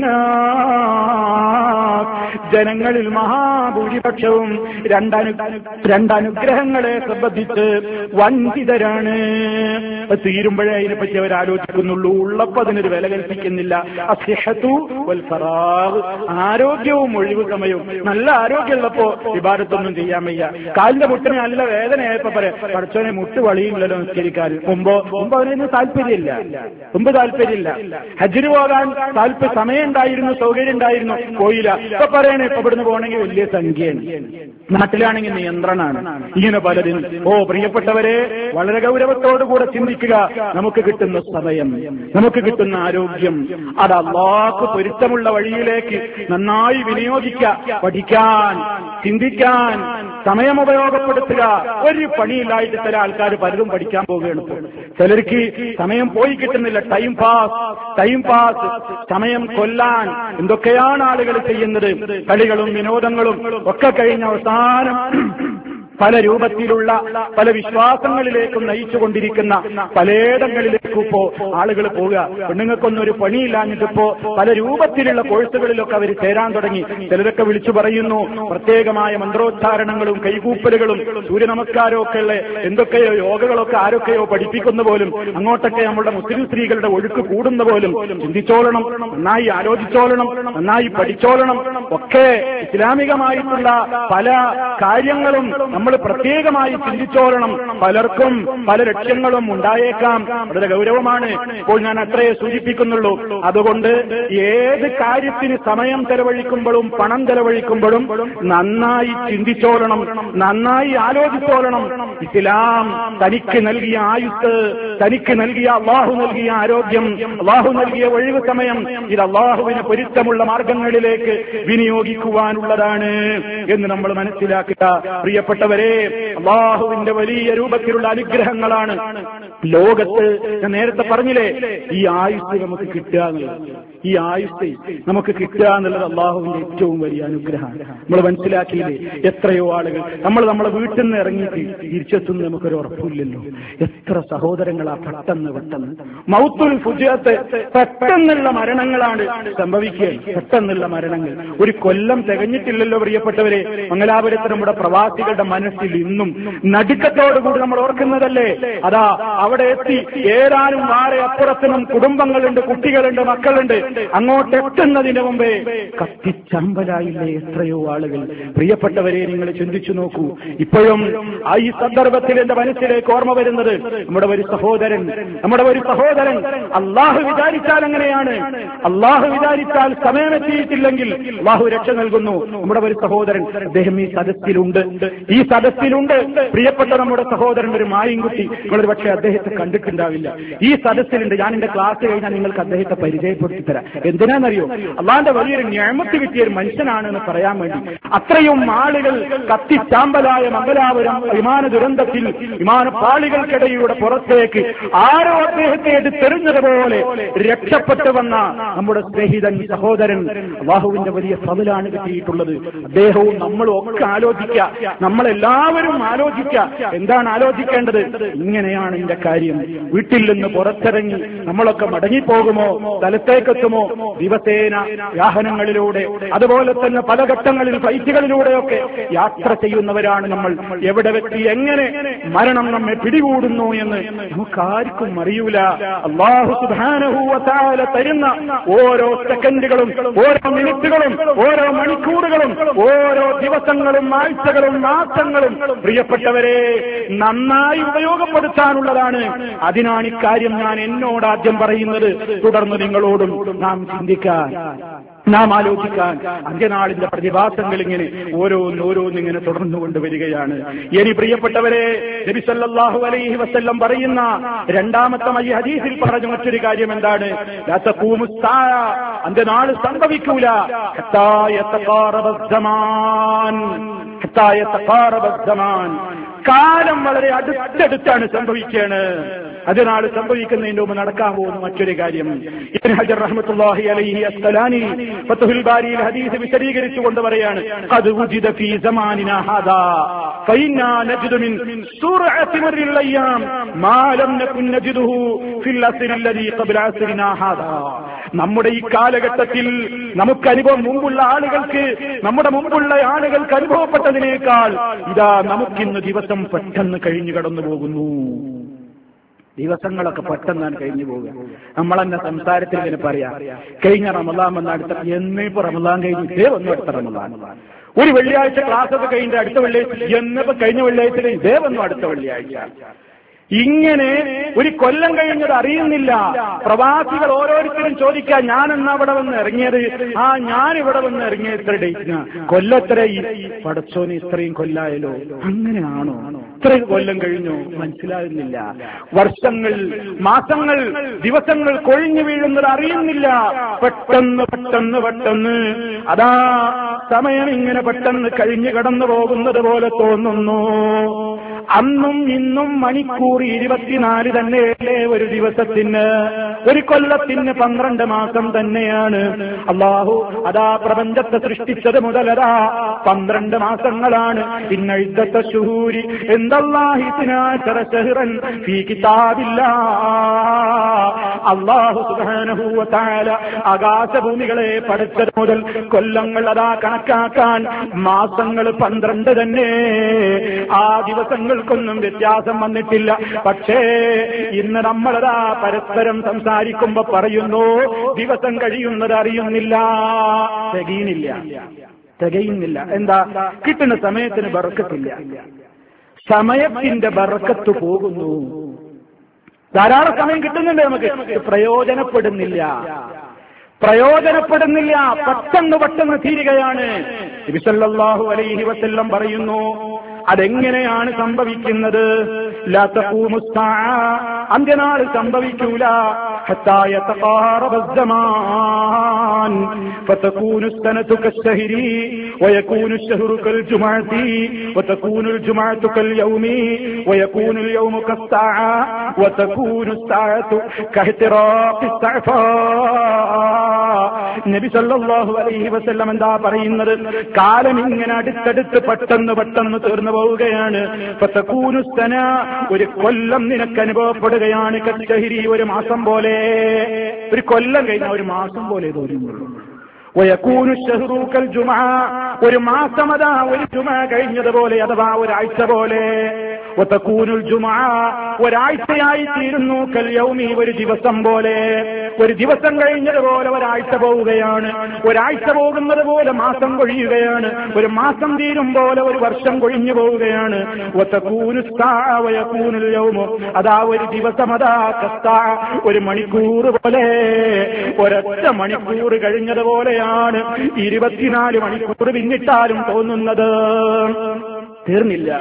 മിനന്നാസ്. ജനങ്ങളിൽ മഹാഭൂരിപക്ഷവും രണ്ടനു രണ്ടനുഗ്രഹങ്ങളെ സംബന്ധിച്ച് വഞ്ചിതരാണ്. തീരുമ്പോഴേ അതിനെപ്പറ്റി അവർ ആലോചിക്കുന്നുള്ളൂ, ഉള്ളപ്പോ അതിനൊരു വില കൽപ്പിക്കുന്നില്ല. അസ്സിഹതു വൽ ഫറാഗ്, ആരോഗ്യവും ഒഴിവ് സമയവും. നല്ല ആരോഗ്യമുള്ളപ്പോ ഇബാദത്തൊന്നും ചെയ്യാൻ വയ്യ. കാലിന്റെ മുട്ടിന് നല്ല വേദനയായപ്പോ പറയാം, പഠിച്ചോനെ മുട്ട് വളിയില്ലല്ലോ നിസ്കരിക്കാൻ. മുമ്പോ മുമ്പ് അവനൊന്നും താല്പര്യമില്ല, മുമ്പ് താല്പര്യമില്ല. ഹജ്ജിന് പോകാൻ താല്പര്യം, സമയം ഉണ്ടായിരുന്നു, സൗകര്യം ഉണ്ടായിരുന്നു, പോയില്ല. ഇപ്പൊ പറയണേ, ഇപ്പൊ ഇവിടുന്ന് പോകണമെങ്കിൽ വലിയ സംഖ്യയാണ്, നാട്ടിലാണെങ്കിൽ നിയന്ത്രണമാണ്. ഇങ്ങനെ പലതിനും. ഓ പ്രിയപ്പെട്ടവരെ, വളരെ ഗൗരവത്തോടുകൂടെ ചിന്തിക്കുക. നമുക്ക് കിട്ടുന്ന സമയം, നമുക്ക് കിട്ടുന്ന ആരോഗ്യം, അത് അല്ലാഹുവിന് പൊരുത്തമുള്ള വഴിയിലേക്ക് നന്നായി വിനിയോഗിക്കുക. പഠിക്കാൻ, ചിന്തിക്കാൻ സമയം ഉപയോഗപ്പെടുത്തുക. ഒരു പണിയില്ലായിട്ട് ചില ആൾക്കാർ പലരും പഠിക്കാൻ പോവുകയാണ്. ചിലർക്ക് സമയം പോയി കിട്ടുന്നില്ല. ടൈം പാസ്, ടൈം പാസ്, സമയം കൊല്ലാൻ എന്തൊക്കെയാണ് ആളുകൾ ചെയ്യുന്നത്. കളികളും വിനോദങ്ങളും ഒക്കെ കഴിഞ്ഞ അവസാനം പല രൂപത്തിലുള്ള പല വിശ്വാസങ്ങളിലേക്കും നയിച്ചുകൊണ്ടിരിക്കുന്ന പലയിടങ്ങളിലേക്കും ഇപ്പോ ആളുകൾ പോവുക. പെണ്ണുങ്ങൾക്കൊന്നൊരു പണിയില്ലാഞ്ഞിട്ടിപ്പോ പല രൂപത്തിലുള്ള കോഴ്സുകളിലൊക്കെ അവർ ചേരാൻ തുടങ്ങി. ചിലരൊക്കെ വിളിച്ചു പറയുന്നു, പ്രത്യേകമായ മന്ത്രോച്ചാരണങ്ങളും കൈകൂപ്പലുകളും സൂര്യ നമസ്കാരവും ഒക്കെയുള്ള എന്തൊക്കെയോ യോഗകളൊക്കെ ആരൊക്കെയോ പഠിപ്പിക്കുന്ന പോലും, അങ്ങോട്ടൊക്കെ നമ്മുടെ മുസ്ലിം സ്ത്രീകളുടെ ഒഴുക്ക് കൂടുന്ന പോലും. ചിന്തിച്ചോളണം, നന്നായി ആലോചിച്ചോളണം, നന്നായി പഠിച്ചോളണം. ഒക്കെ ഇസ്ലാമികമായിട്ടുള്ള പല കാര്യങ്ങളും നമ്മൾ പ്രത്യേകമായി ചിന്തിച്ചോളണം. പലർക്കും പല ലക്ഷ്യങ്ങളും ഉണ്ടായേക്കാം, വളരെ ഗൗരവമാണ്. ഇപ്പോൾ ഞാൻ അത്രയേ സൂചിപ്പിക്കുന്നുള്ളൂ. അതുകൊണ്ട് ഏത് കാര്യത്തിന് സമയം ചെലവഴിക്കുമ്പോഴും പണം ചെലവഴിക്കുമ്പോഴും നന്നായി ചിന്തിച്ചോളണം, നന്നായി ആലോചിച്ചോളണം. ഇസ്ലാം തനിക്ക് നൽകിയ ആയുസ്, തനിക്ക് നൽകിയ അള്ളാഹു നൽകിയ ആരോഗ്യം, അള്ളാഹു നൽകിയ ഒഴിവ് സമയം, ഇത് അള്ളാഹുവിന് പൊരുത്തമുള്ള മാർഗങ്ങളിലേക്ക് വിനിയോഗിക്കുവാനുള്ളതാണ് എന്ന് നമ്മൾ മനസ്സിലാക്കുക. പ്രിയപ്പെട്ടവരെ, അള്ളാഹുവിന്റെ വലിയ രൂപത്തിലുള്ള അനുഗ്രഹങ്ങളാണ് ലോകത്ത്. ഞാൻ നേരത്തെ പറഞ്ഞില്ലേ, ഈ ആയുസ് നമുക്ക് കിട്ടുക എന്നുള്ളത്, ഈ ആയുസ് നമുക്ക് കിട്ടുക എന്നുള്ളത് അള്ളാഹുവിന്റെ ഏറ്റവും വലിയ അനുഗ്രഹമാണ്. നമ്മൾ മനസ്സിലാക്കിയില്ലേ? എത്രയോ ആളുകൾ നമ്മൾ നമ്മളെ വീട്ടിൽ നിന്ന് ഇറങ്ങിയിട്ട് തിരിച്ചെത്തുന്നത് നമുക്കൊരു ഉറപ്പില്ലല്ലോ. എത്ര സഹോദരങ്ങളാ പെട്ടെന്ന് പെട്ടെന്ന് മൗത്തുൽ ഫുജിയത്ത്, പെട്ടെന്നുള്ള മരണങ്ങളാണ് സംഭവിക്കുക. പെട്ടെന്നുള്ള മരണങ്ങൾ ഒരു കൊല്ലം തികഞ്ഞിട്ടില്ലല്ലോ പ്രിയപ്പെട്ടവരെ. മംഗലാപുരത്ത് നമ്മുടെ പ്രവാസികളുടെ മനസ്സിൽ ഇന്നും നടുക്കത്തോടുകൂടി നമ്മൾ ഓർക്കുന്നതല്ലേ. അതാ അവിടെ എത്തി, ഏതാനും വാറെ അപ്പുറത്തിനും കുടുംബങ്ങളുണ്ട്, കുട്ടികളുണ്ട്, മക്കളുണ്ട്. അങ്ങോട്ട് എത്തുന്നതിന് മുമ്പേ കത്തിച്ചമ്പലായില്ലേ എത്രയോ ആളുകൾ. പ്രിയപ്പെട്ടവരെ, നിങ്ങൾ ചിന്തിച്ചു നോക്കൂ. ഇപ്പോഴും ആ ഈ സന്ദർഭത്തിൽ എന്റെ മനസ്സിലേക്ക് ഓർമ്മ വരുന്നത് നമ്മുടെ ഒരു സഹോദരൻ, നമ്മുടെ ഒരു സഹോദരൻ അള്ളാഹു വിചാരിച്ചാൽ അങ്ങനെയാണ്. അള്ളാഹു വിചാരിച്ചാൽ സമയമെത്തിയിട്ടില്ലെങ്കിൽ അള്ളാഹു രക്ഷ നൽകുന്നു. നമ്മുടെ ഒരു സഹോദരൻ, അദ്ദേഹം ഈ സദസ്സിലുണ്ട്, ഈ സദസ്സിലുണ്ട്. പ്രിയപ്പെട്ട നമ്മുടെ സഹോദരൻ ഒരു മായിൻകുട്ടി, നിങ്ങളൊരു പക്ഷേ അദ്ദേഹത്തെ കണ്ടിട്ടുണ്ടാവില്ല. ഈ സദസ്സിലുണ്ട്. ഞാൻ എന്റെ ക്ലാസ് കഴിഞ്ഞാൽ നിങ്ങൾക്ക് അദ്ദേഹത്തെ പരിചയപ്പെടുത്തി തരാം. എന്തിനാണെന്നറിയോ? അള്ളാന്റെ വലിയൊരു നിഅമത്ത് കിട്ടിയ ഒരു മനുഷ്യനാണെന്ന് പറയാൻ വേണ്ടി. അത്രയും ആളുകൾ കത്തിച്ചാമ്പലായ മംഗലാപുരം വിമാന ദുരന്തത്തിൽ വിമാനപ്പാളികൾക്കിടയിലൂടെ പുറത്തേക്ക് ആരോ അദ്ദേഹത്തെ എടുത്തെറിഞ്ഞതുപോലെ രക്ഷപ്പെട്ടു വന്ന നമ്മുടെ സ്നേഹിതൻ, സഹോദരൻ, അല്ലാഹുവിന്റെ വലിയ ഫضലാണ് കിട്ടിയിട്ടുള്ളത്. അദ്ദേഹവും നമ്മളും ഒക്കെ ആലോചിക്കുക, നമ്മളെല്ലാവരും ആലോചിക്കുക. എന്താണ് ആലോചിക്കേണ്ടത്? ഇങ്ങനെയാണ് എന്റെ കാര്യം. വീട്ടിൽ നിന്ന് പുറത്തിറങ്ങി നമ്മളൊക്കെ മടങ്ങിപ്പോകുമോ, സ്ഥലത്തേക്കെത്തുമോ? ദിവസേന വാഹനങ്ങളിലൂടെ, അതുപോലെ തന്നെ പല ഘട്ടങ്ങളിൽ ഫ്ലൈറ്റുകളിലൂടെയൊക്കെ യാത്ര ചെയ്യുന്നവരാണ് നമ്മൾ. എവിടെ വെച്ച് എങ്ങനെ മരണം നമ്മെ പിടികൂടുന്നു എന്ന് നമുക്കാർക്കും അറിയൂല. അല്ലാഹു സുബ്ഹാനഹു വ തആല തരുന്ന ഓരോ സെക്കൻഡുകളും, ഓരോ മിനിറ്റുകളും, ഓരോ മണിക്കൂറുകളും, ഓരോ ദിവസങ്ങളും, ആഴ്ചകളും, മാസങ്ങളും പ്രിയപ്പെട്ടവരെ നന്നായി ഉപയോഗപ്പെടുത്താനുള്ളതാണ്. അതിനാണ് ഇക്കാര്യം ഞാൻ എന്നോട് ആദ്യം പറയുന്നത്, തുടർന്ന് നിങ്ങളോടും നാം ചിന്തിക്കാൻ, നാം ആലോചിക്കാൻ. അന്ത്യനാളിന്റെ പ്രതിഭാസങ്ങൾ ഇങ്ങനെ ഓരോന്നോരോന്നിങ്ങനെ തുടർന്നുകൊണ്ട് വരികയാണ്. ഇനി പ്രിയപ്പെട്ടവരെ, നബി സല്ലല്ലാഹു അലൈഹി വസല്ലം പറയുന്ന രണ്ടാമത്തെ ഈ ഹദീസിൽ പറഞ്ഞ മറ്റൊരു കാര്യം എന്താണ്? ലാ തഖൂമുസ് സാഅ, അന്ത്യനാൾ സംഭവിക്കൂല. ഹത്താ യതഖാറബസ് സമാൻ, ഹത്താ യതഖാറബസ് സമാൻ, കാലം വളരെ അടുത്തടുത്താണ് സംഭവിക്കുകയാണ്. അതിനാൾ സംഭവിക്കുന്നതിന്റെ മുമ്പ് നടക്കാൻ പോകുന്ന മറ്റൊരു കാര്യം ഇബ്നു ഹജർ റഹ്മത്തുള്ളാഹി അലൈഹി അസ്സലാനി ഫത്ഹുൽ ബാരിയിൽ ഹദീസ് വിശദീകരിച്ചുകൊണ്ട് പറയാണ്, ഖദ് വുജിദ ഫീ സമാനിനാ ഹാദാ ഫഇന്നാ നജിദു മിൻ സുർഅതി മർറിൽ അയ്യാം മാ ലം നകുൻ നജിദുഹു ഫിൽ അസ്രി അല്ലദീ ഖബ്ല അസ്രിനാ ഹാദാ. നമ്മുടെ ഈ കാലഘട്ടത്തിൽ നമുക്ക് അനുഭവം മുമ്പുള്ള ആളുകൾക്ക്, നമ്മുടെ മുമ്പുള്ള ആളുകൾക്ക് അനുഭവപ്പെട്ടതിനേക്കാൾ ഇതാ നമുക്കിന്ന് ദിവസം പെട്ടെന്ന് കഴിഞ്ഞു കടന്നു പോകുന്നു. ദിവസങ്ങളൊക്കെ പെട്ടെന്നാണ് കഴിഞ്ഞു പോകുക. നമ്മളെന്നെ സംസാരത്തിൽ ഇങ്ങനെ പറയാം, കഴിഞ്ഞ റമദാൻ വന്ന അടുത്ത എന്നിപ്പോ റമദാൻ കഴിഞ്ഞിട്ടേ വന്നു അടുത്ത റമദാൻ. ഒരു വെള്ളിയാഴ്ച ക്ലാസ് ഒക്കെ കഴിഞ്ഞ അടുത്ത വെള്ളിയാഴ്ച എന്നിപ്പോ കഴിഞ്ഞ വെള്ളിയാഴ്ച ഇതേ വന്നു അടുത്ത വെള്ളിയാഴ്ച. ഇങ്ങനെ ഒരു കൊല്ലം കഴിഞ്ഞത് അറിയുന്നില്ല. പ്രവാസികൾ ഓരോരുത്തരും ചോദിക്കാൻ, ഞാനെന്നാ ഇവിടെ വന്ന് ഇറങ്ങിയത്? ആ ഞാൻ ഇവിടെ വന്ന് ഇറങ്ങിയത് ഇത്ര ഡേറ്റിനാ, കൊല്ലത്ര പടച്ചോന് ഇത്രയും കൊല്ലായാലോ? അങ്ങനെയാണോ? ഇത്രയും കൊല്ലം കഴിഞ്ഞു, മനസ്സിലാകുന്നില്ല. വർഷങ്ങൾ, മാസങ്ങൾ, ദിവസങ്ങൾ കൊഴിഞ്ഞു വീഴുന്നത് അറിയുന്നില്ല. പെട്ടെന്ന് പെട്ടെന്ന് പെട്ടെന്ന് അതാ സമയം ഇങ്ങനെ പെട്ടെന്ന് കഴിഞ്ഞു കടന്നു പോകുന്നത് പോലെ തോന്നുന്നു. അന്നും ഇന്നും മണിക്കൂർ ഇരുപത്തിനാല് തന്നെയല്ലേ ഒരു ദിവസത്തിന്? ഒരു കൊല്ലത്തിന് പന്ത്രണ്ട് മാസം തന്നെയാണ്. അള്ളാഹു അതാ പ്രപഞ്ചത്തെ സൃഷ്ടിച്ചത് മുതലതാ പന്ത്രണ്ട് മാസങ്ങളാണ്. ഇന്ന ഇദ്ദത്ത ശുഹൂരി ഇൻദല്ലാഹി ഇസ്നാഅശറ ശഹ്റൻ ഫീ കിതാബില്ലാഹ്. അല്ലാഹു സുബ്ഹാനഹു വ തആല ആകാശഭൂമികളെ പടച്ചത് മുതൽ കൊല്ലങ്ങൾ അതാ കണക്കാക്കാൻ മാസങ്ങൾ പന്ത്രണ്ട് തന്നെ. ആ ദിവസങ്ങൾക്കൊന്നും വ്യത്യാസം വന്നിട്ടില്ല. പക്ഷേ ഇന്ന് നമ്മളതാ പരസ്പരം സംസാരിക്കുമ്പോ പറയുന്നു, ദിവസം കഴിയുന്നത് അറിയുന്നില്ല, തികയുന്നില്ല തികയുന്നില്ല എന്താ? കിട്ടുന്ന സമയത്തിന് ബർക്കത്തില്ല, സമയത്തിന്റെ ബർക്കത്ത് പോകുന്നു. ധാരാളം സമയം കിട്ടുന്നുണ്ട് നമുക്ക്, പ്രയോജനപ്പെടുന്നില്ല പ്രയോജനപ്പെടുന്നില്ല പെട്ടെന്ന് പെട്ടെന്ന് തീരുകയാണ്. നബി സല്ലല്ലാഹു അലൈഹി വസല്ലം പറയുന്നു, അതെങ്ങനെയാണ് സംഭവിക്കുന്നത്? ലാ തഖൂമുസ് സാഅ, അന്ത്യനാൾ സംഭവിക്കൂല. ഹത്താ യതഖാറബസ് സമാൻ ഫതകൂനു സനതു കശ്ശഹരി വയകൂനു അശ്ശഹറു കൽജുമഅതി വതകൂനു അൽജുമഅതു കൽയൗമി വയകൂനു അൽയൗമു കസ്സാഅ വതകൂനു അസ്സാഅതു കഹ്തിറാഖിസ് സഅഫാ. നബി സല്ലല്ലാഹു അലൈഹി വസല്ലം എന്താ പറയുന്നത്? കാലം ഇങ്ങനെ അടുത്തടുത്ത് പെട്ടെന്ന് പെട്ടെന്ന് തീർന്നു പോവുകയാണ്. ഫതകൂനു സന, ഒരു കൊല്ലം നിനക്ക് അനുഭവപ്പെടുകയാണ്. കശ്ശഹരി, ഒരു മാസം പോലെ. ഒരു കൊല്ലം കഴിഞ്ഞാൽ ഒരു മാസം പോലെ തോന്നുന്നു. വയകൂനു അശ്ശഹറു കൽജുമഅ, ഒരു മാസം അതാ ഒരു ജുമഅ കഴിഞ്ഞതുപോലെ, അഥവാ ഒരാഴ്ച പോലെ. വതകൂനു അൽജുമഅ, ഒരാഴ്ചയായി തീരുന്നു. കൽയൗമി, ഒരു ദിവസം പോലെ. ഒരു ദിവസം കഴിഞ്ഞതുപോലെ ഒരാഴ്ച പോവുകയാണ്. ഒരാഴ്ച പോകുന്നത് പോലെ മാസം കൊഴിയുകയാണ്. ഒരു മാസം തീരും പോലെ ഒരു വർഷം കൊഴിഞ്ഞു പോവുകയാണ്. വതകൂനു അസ്സാഅ വയകൂനു അൽയൗമു, അതാ ഒരു ദിവസം അതാ കസ്സാഅ, ഒരു മണിക്കൂർ പോലെ. ഒരൊറ്റ മണിക്കൂർ കഴിഞ്ഞതുപോലെയാണ് ഇരുപത്തിനാല് മണിക്കൂർ പിന്നിട്ടാലും തോന്നുന്നത്. തീർന്നില്ല.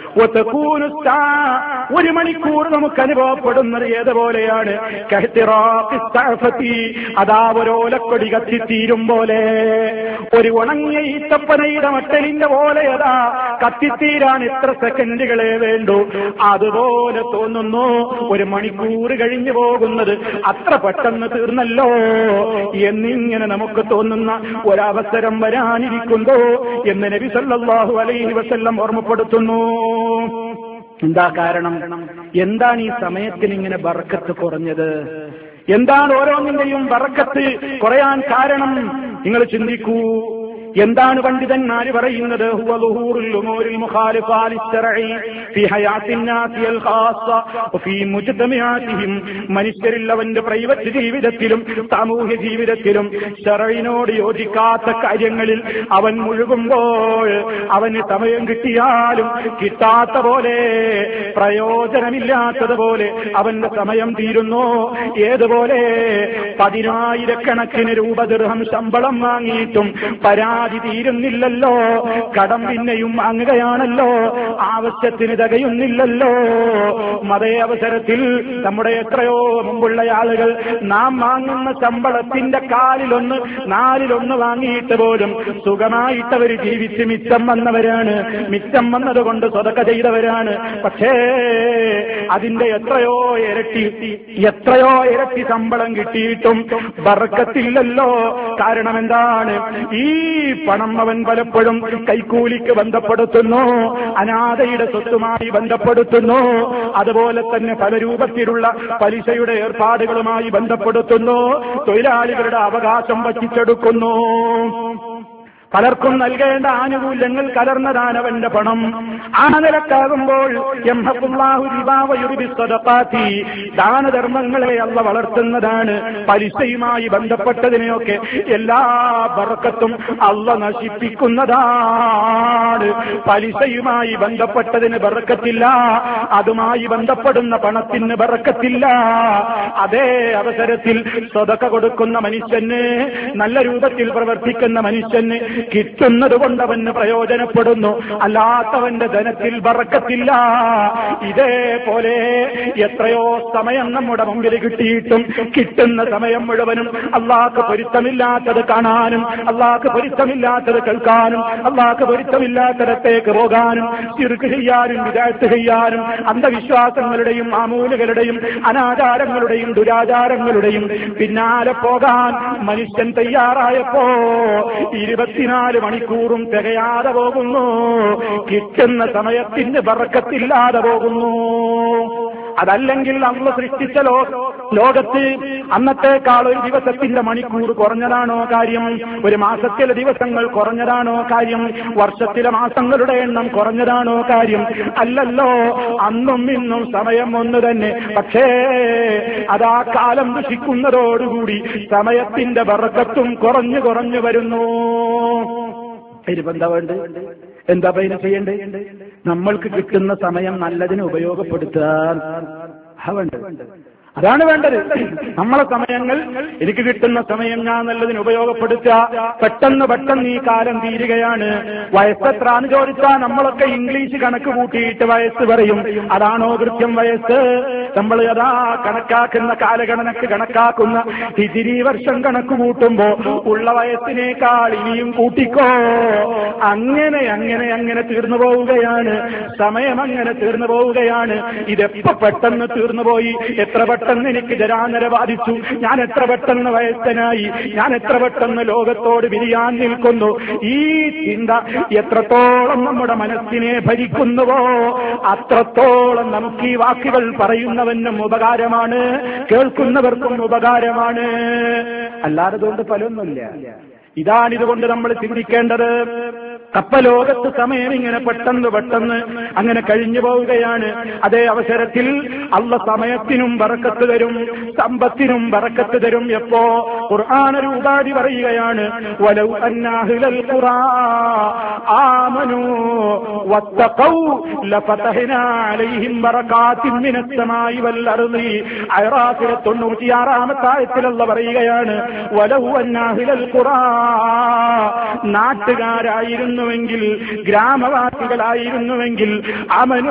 ഒരു മണിക്കൂർ നമുക്ക് അനുഭവപ്പെടുന്നത് ഏതുപോലെയാണ്? അതാ ഒരോലക്കൊടി കത്തിത്തീരും പോലെ, ഒരു ഉണങ്ങിയ ഈത്തപ്പനയുടെ മട്ടലിന്റെ പോലെ അതാ കത്തിത്തീരാൻ എത്ര സെക്കൻഡുകളെ വേണ്ടു, അതുപോലെ തോന്നുന്നു ഒരു മണിക്കൂർ കഴിഞ്ഞു പോകുന്നത്. അത്ര പെട്ടെന്ന് തീർന്നല്ലോ എന്നിങ്ങനെ നമുക്ക് തോന്നുന്ന ഒരവസരം വരാനിരിക്കുമ്പോ എന്ന് നബി സല്ലല്ലാഹു അലൈഹി വസല്ലം ഓർമ്മപ്പെടുത്തുന്നു. എന്താ കാരണം? എന്താണ് ഈ സമയത്തിന് ഇങ്ങനെ ബർക്കത്ത് കുറഞ്ഞത്? എന്താണ് ഓരോന്നിന്റെയും ബർക്കത്ത് കുറയാൻ കാരണം? നിങ്ങൾ ചിന്തിക്കൂ. എന്താണ് പണ്ഡിതന്മാര് പറയുന്നത്? ഹുവ ളുഹൂറുൽ ഉമൂരിൽ മുഖാലിഫാ ലിശ്ശറഇ ഫീ ഹയാത്തിൻ നാസിൽ ഖാസ്സ വഫീ മുജ്തമഅതിഹിം. മനുഷ്യരിൽ അവന്റെ പ്രൈവറ്റ് ജീവിതത്തിലും സാമൂഹ്യ ജീവിതത്തിലും ശറഇനോട് യോജിക്കാത്ത കാര്യങ്ങളിൽ അവൻ മുഴുകുമ്പോൾ അവന് സമയം കിട്ടിയാലും കിട്ടാത്ത പോലെ, പ്രയോജനമില്ലാത്തതുപോലെ അവന്റെ സമയം തീരുന്നു. ഏതുപോലെ? പതിനായിരക്കണക്കിന് രൂപ ദിർഹം ശമ്പളം വാങ്ങിയിട്ടും പരാതി തീരുന്നില്ലല്ലോ, കടം പിന്നെയും വാങ്ങുകയാണല്ലോ, ആവശ്യത്തിന് തികയുന്നില്ലല്ലോ. അതേ അവസരത്തിൽ നമ്മുടെ എത്രയോ മുമ്പുള്ള ആളുകൾ നാം വാങ്ങുന്ന ശമ്പളത്തിന്റെ കാലിലൊന്ന് നാലിലൊന്ന് വാങ്ങിയിട്ട് പോലും സുഖമായിട്ടവർ ജീവിച്ച് മിച്ചം വന്നവരാണ്, മിച്ചം വന്നതുകൊണ്ട് സ്വതക്ക ചെയ്തവരാണ്. പക്ഷേ അതിന്റെ എത്രയോ ഇരട്ടി എത്രയോ ഇരട്ടി ശമ്പളം കിട്ടിയിട്ടും ബർക്കത്തില്ലല്ലോ. കാരണം എന്താണ്? ഈ പണം അവൻ പലപ്പോഴും കൈക്കൂലിക്ക് ബന്ധപ്പെടുത്തുന്നു, അനാഥയുടെ സ്വത്തുമായി ബന്ധപ്പെടുത്തുന്നു, അതുപോലെ തന്നെ പല രൂപത്തിലുള്ള പലിശയുടെ ഏർപ്പാടുകളുമായി ബന്ധപ്പെടുത്തുന്നു, തൊഴിലാളികളുടെ അവകാശം വച്ചിച്ചെടുക്കുന്നു. പലർക്കും നൽകേണ്ട ആനുകൂല്യങ്ങൾ കലർന്നതാണ് അവന്റെ പണം. ആ നിലക്കാകുമ്പോൾ യംഹഖുല്ലാഹു റിബാ വയുർബി സ്വദഖാത്തി, ദാനധർമ്മങ്ങളെ അള്ള വളർത്തുന്നതാണ്. പലിശയുമായി ബന്ധപ്പെട്ടതിനെയൊക്കെ എല്ലാ ബർക്കത്തും അള്ള നശിപ്പിക്കുന്നതാണ്. പലിശയുമായി ബന്ധപ്പെട്ടതിന് ബർക്കത്തില്ല, അതുമായി ബന്ധപ്പെടുന്ന പണത്തിന് ബർക്കത്തില്ല. അതേ അവസരത്തിൽ സ്വതക്ക കൊടുക്കുന്ന മനുഷ്യന്, നല്ല രൂപത്തിൽ പ്രവർത്തിക്കുന്ന മനുഷ്യന് കിട്ടുന്നത് കൊണ്ടവന് പ്രയോജനപ്പെടുന്നു, അല്ലാത്തവന്റെ ധനത്തിൽ ബർക്കത്തില്ല. ഇതേപോലെ എത്രയോ സമയം നമ്മുടെ മുമ്പിൽ കിട്ടിയിട്ടും കിട്ടുന്ന സമയം മുഴുവനും അള്ളാഹ്ക്ക് പൊരുത്തമില്ലാത്തത് കാണാനും, അള്ളാഹ്ക്ക് പൊരുത്തമില്ലാത്തത് കേൾക്കാനും, അള്ളാഹ്ക്ക് പൊരുത്തമില്ലാത്തടത്തേക്ക് പോകാനും, ശിർക്ക് ചെയ്യാനും, വിദഅത്ത് ചെയ്യാനും, അന്ധവിശ്വാസങ്ങളുടെയും മാമൂലുകളുടെയും അനാചാരങ്ങളുടെയും ദുരാചാരങ്ങളുടെയും പിന്നാലെ പോകാൻ മനുഷ്യൻ തയ്യാറായപ്പോ ഇരുപത്തിനാല് മണിക്കൂറും തികയാതെ പോകുന്നു, കിട്ടുന്ന സമയത്തിന് ബർക്കത്തില്ലാതെ പോകുന്നു. അതല്ലെങ്കിൽ അള്ള സൃഷ്ടിച്ച ലോകത്ത് അന്നത്തേക്കാൾ ഒരു ദിവസത്തിന്റെ മണിക്കൂർ കുറഞ്ഞതാണോ കാര്യം? ഒരു മാസത്തിലെ ദിവസങ്ങൾ കുറഞ്ഞതാണോ കാര്യം? വർഷത്തിലെ മാസങ്ങളുടെ എണ്ണം കുറഞ്ഞതാണോ കാര്യം? അല്ലല്ലോ, അന്നും ഇന്നും സമയം ഒന്ന് തന്നെ. പക്ഷേ അതാ കാലം ദുഷിക്കുന്നതോടുകൂടി സമയത്തിന്റെ ബർക്കത്തും കുറഞ്ഞു കുറഞ്ഞു വരുന്നു. എന്താ വേണ്ട? എന്താ പൈന ചെയ്യണ്ടേ? നമ്മൾക്ക് കിട്ടുന്ന സമയം നല്ലതിന് ഉപയോഗപ്പെടുത്താൻ വേണ്ട. അതാണ് വേണ്ടത്. നമ്മളെ സമയങ്ങൾ, എനിക്ക് കിട്ടുന്ന സമയം ഞാൻ നല്ലതിന് ഉപയോഗപ്പെടുത്തുക. പെട്ടെന്ന് പെട്ടെന്ന് ഈ കാലം തീരുകയാണ്. വയസ്സെത്രാന്ന് ചോദിച്ചാൽ നമ്മളൊക്കെ ഇംഗ്ലീഷ് കണക്ക് കൂട്ടിയിട്ട് വയസ്സ് പറയും. അതാണോ കൃത്യം വയസ്സ്? നമ്മൾ അതാ കണക്കാക്കുന്ന കാലഗണനക്ക് കണക്കാക്കുന്ന ഹിജ്രി വർഷം കണക്ക് കൂട്ടുമ്പോ ഉള്ള വയസ്സിനേക്കാൾ ഇനിയും കൂട്ടിക്കോ. അങ്ങനെ അങ്ങനെ അങ്ങനെ തീർന്നു പോവുകയാണ് സമയം, അങ്ങനെ തീർന്നു പോവുകയാണ്. ഇതെപ്പോ പെട്ടെന്ന് തീർന്നുപോയി, എത്ര പെട്ടെന്ന് എനിക്ക് ജരാനര ബാധിച്ചു, ഞാൻ എത്ര പെട്ടെന്ന് വയസ്സനായി, ഞാൻ എത്ര പെട്ടെന്ന് ലോകത്തോട് പിരിയാൻ നിൽക്കുന്നു. ഈ ചിന്ത എത്രത്തോളം നമ്മുടെ മനസ്സിനെ ഭരിക്കുന്നുവോ അത്രത്തോളം നമുക്ക് ഈ വാക്കുകൾ പറയുന്നവനും ഉപകാരമാണ്, കേൾക്കുന്നവർക്കും ഉപകാരമാണ്. അല്ലാതെ കൊണ്ട് ഫലമൊന്നുമില്ല. ഇതാണിതുകൊണ്ട് നമ്മൾ ചിന്തിക്കേണ്ടത്. അപ്പ ലോകത്ത് സമയം ഇങ്ങനെ പെട്ടെന്ന് പെട്ടെന്ന് അങ്ങനെ കഴിഞ്ഞു പോവുകയാണ്. അതേ അവസരത്തിൽ അള്ള സമയത്തിനും ബറക്കത്ത് തരും, സമ്പത്തിനും ബറക്കത്ത് തരും. എപ്പോ? ഖുർആൻ ഒരു ഉപാധി പറയുകയാണ്, വലൗ അന്നഹുൽ ഖുറാ ആമനൂ വത്തഖൗ ലഫതഹ്നാ അലൈഹിം ബറകാത്തിൻ മിനസ് സമായി വൽ അർളി. അറാഫിലെ തൊണ്ണൂറ്റിയാറാമത്തെ ആയത്തിൽ അള്ള പറയുകയാണ്, വലൗ അന്നഹുൽ ഖുറാ, നാട്ടുകാരായിരുന്നുവെങ്കിൽ, ഗ്രാമവാസികളായിരുന്നുവെങ്കിൽ, അമനു,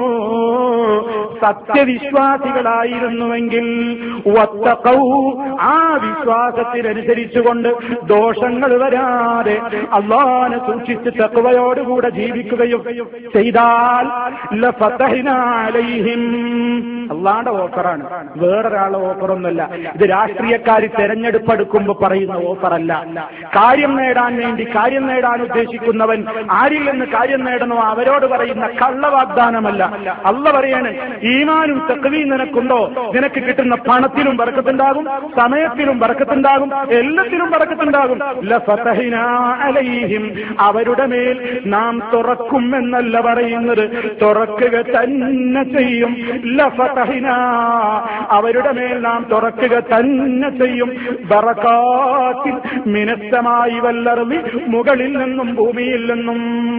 സത്യവിശ്വാസികളായിരുന്നുവെങ്കിൽ, വത്തഖൗ, ആ വിശ്വാസത്തിനനുസരിച്ചുകൊണ്ട് ദോഷങ്ങൾ വരാതെ അല്ലാഹനെ സൂക്ഷിച്ച് തഖ്വയോടുകൂടെ ജീവിക്കുകയും ചെയ്താൽ ലഫതഹ്നാ അലൈഹിം, അല്ലാഹുവിന്റെ ഓഫറാണ്, വേറൊരാളുടെ ഓഫറൊന്നുമല്ല. ഇത് രാഷ്ട്രീയക്കാർ തെരഞ്ഞെടുപ്പ് എടുക്കുമ്പോൾ പറയുന്ന ഓഫറല്ല. കാര്യം നേടാൻ വേണ്ടി കാര്യം നേടാൻ ഉദ്ദേശിക്കുന്നവൻ ആരിൽ നിന്ന് കാര്യം നേടണോ അവരോട് പറയുന്ന കള്ളവാഗ്ദാനമല്ല. അള്ള പറയാണ്, ഈമാനും തഖ്വയും നിനക്കുണ്ടോ, നിനക്ക് കിട്ടുന്ന പണത്തിലും ബർക്കത്തുണ്ടാകും, സമയത്തിലും ബർക്കത്തുണ്ടാകും, എല്ലാത്തിലും ബർക്കത്തുണ്ടാകും. ലഫതഹ്നാ അലൈഹിം, അവരുടെ മേൽ നാം തുറക്കും എന്നല്ല പറയുന്നത്, തുറക്കുക തന്നെ ചെയ്യും. ലഫതഹ്നാ, അവരുടെ മേൽ നാം തുറക്കുക തന്നെ ചെയ്യും. ബറകാത്തിൻ മിനസ്സമായി വല്ലർളി, മുകളിൽ നിന്നും ഭൂമിയിൽ നിന്നും.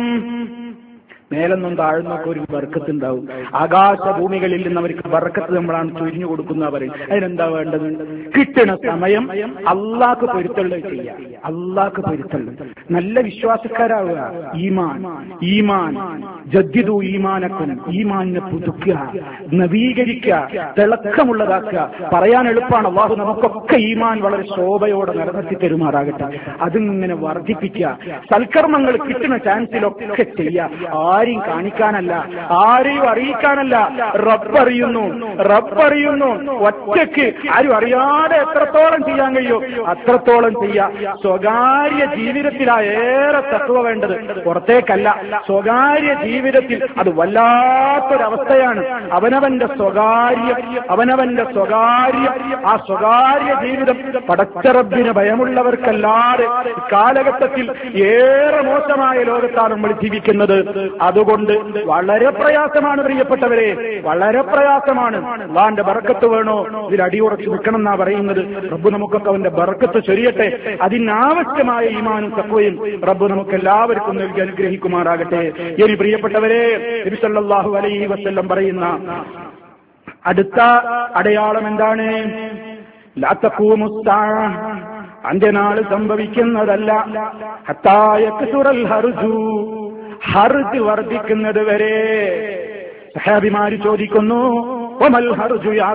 മേലെന്നും താഴ്ന്നൊക്കെ ഒരു ബർക്കത്തുണ്ടാവും. ആകാശഭൂമികളിൽ നിന്ന് അവർക്ക് ബർക്കത്ത് നമ്മളാണ് ചൊരിഞ്ഞു കൊടുക്കുന്ന പറയും. അതിനെന്താ വേണ്ടത്? കിട്ടണ സമയം അള്ളാഹ്ക്ക് പൊരുത്തള്ളത് ചെയ്യാം. അള്ളാഹ്ക്ക് പൊരുത്തള്ളത് നല്ല വിശ്വാസക്കാരാവുക. ഈമാൻ ഈമാൻ ജദ്ദിദു ഈമാനക്കും, ഈമാനിനെ പുതുക്കുക, നവീകരിക്കുക, തിളക്കമുള്ളതാക്കുക. പറയാൻ എളുപ്പമാണ്. അള്ളാഹു നമുക്കൊക്കെ ഈമാൻ വളരെ ശോഭയോടെ നിലനിർത്തി തരുമാറാകട്ടെ. അതിങ്ങനെ വർദ്ധിപ്പിക്കുക. സൽക്കർമ്മങ്ങൾ കിട്ടുന്ന ചാൻസിലൊക്കെ ചെയ്യുക. ആരെയും കാണിക്കാനല്ല, ആരെയും അറിയിക്കാനല്ല. റബ്ബറിയുന്നു, റബ്ബറിയുന്നു. ഒറ്റയ്ക്ക് ആരും അറിയാതെ എത്രത്തോളം ചെയ്യാൻ കഴിയോ അത്രത്തോളം ചെയ്യാം. സ്വകാര്യ ജീവിതത്തിലാ ഏറെ തഖ്വ വേണ്ടത്, പുറത്തേക്കല്ല. സ്വകാര്യ ജീവിതത്തിൽ അത് വല്ലാത്തൊരവസ്ഥയാണ്. അവനവന്റെ സ്വകാര്യം, അവനവന്റെ സ്വകാര്യം, ആ സ്വകാര്യ ജീവിതം പടച്ച റബ്ബിന് ഭയമുള്ളവർക്കല്ലാതെ കാലഘട്ടത്തിൽ ഏറെ മോശമായ ലോകത്താണ് നമ്മൾ ജീവിക്കുന്നത്. അതുകൊണ്ട് വളരെ പ്രയാസമാണ് പ്രിയപ്പെട്ടവരെ, വളരെ പ്രയാസമാണ്. അല്ലാഹുവിന്റെ ബർക്കത്ത് വേണോ, ഇതിൽ അടിയുറച്ച് നിൽക്കണം എന്നാ പറയുന്നത്. റബ്ബ് നമുക്കൊക്കെ അവന്റെ ബർക്കത്ത് ചൊരിയട്ടെ. അതിനാവശ്യമായ ഈമാനും തഖ്വയും റബ്ബ് നമുക്ക് എല്ലാവർക്കും നൽകി അനുഗ്രഹിക്കുമാറാകട്ടെ. ഇനി പ്രിയപ്പെട്ടവരെ, നബി സല്ലല്ലാഹു അലൈഹി വസല്ലം പറയുന്ന അടുത്ത അടയാളം എന്താണ്? ലാ തഖൂമു സ്സാഅ, അന്ത്യനാൾ സംഭവിക്കുന്നതല്ല. ഹത്താ യക്സുറൽ ഹർജു, ഹർജ് വർദ്ധിക്കുന്നത് വരെ. സഹാബിമാര് ചോദിക്കുന്നു, വമൽ ഹർജു യാ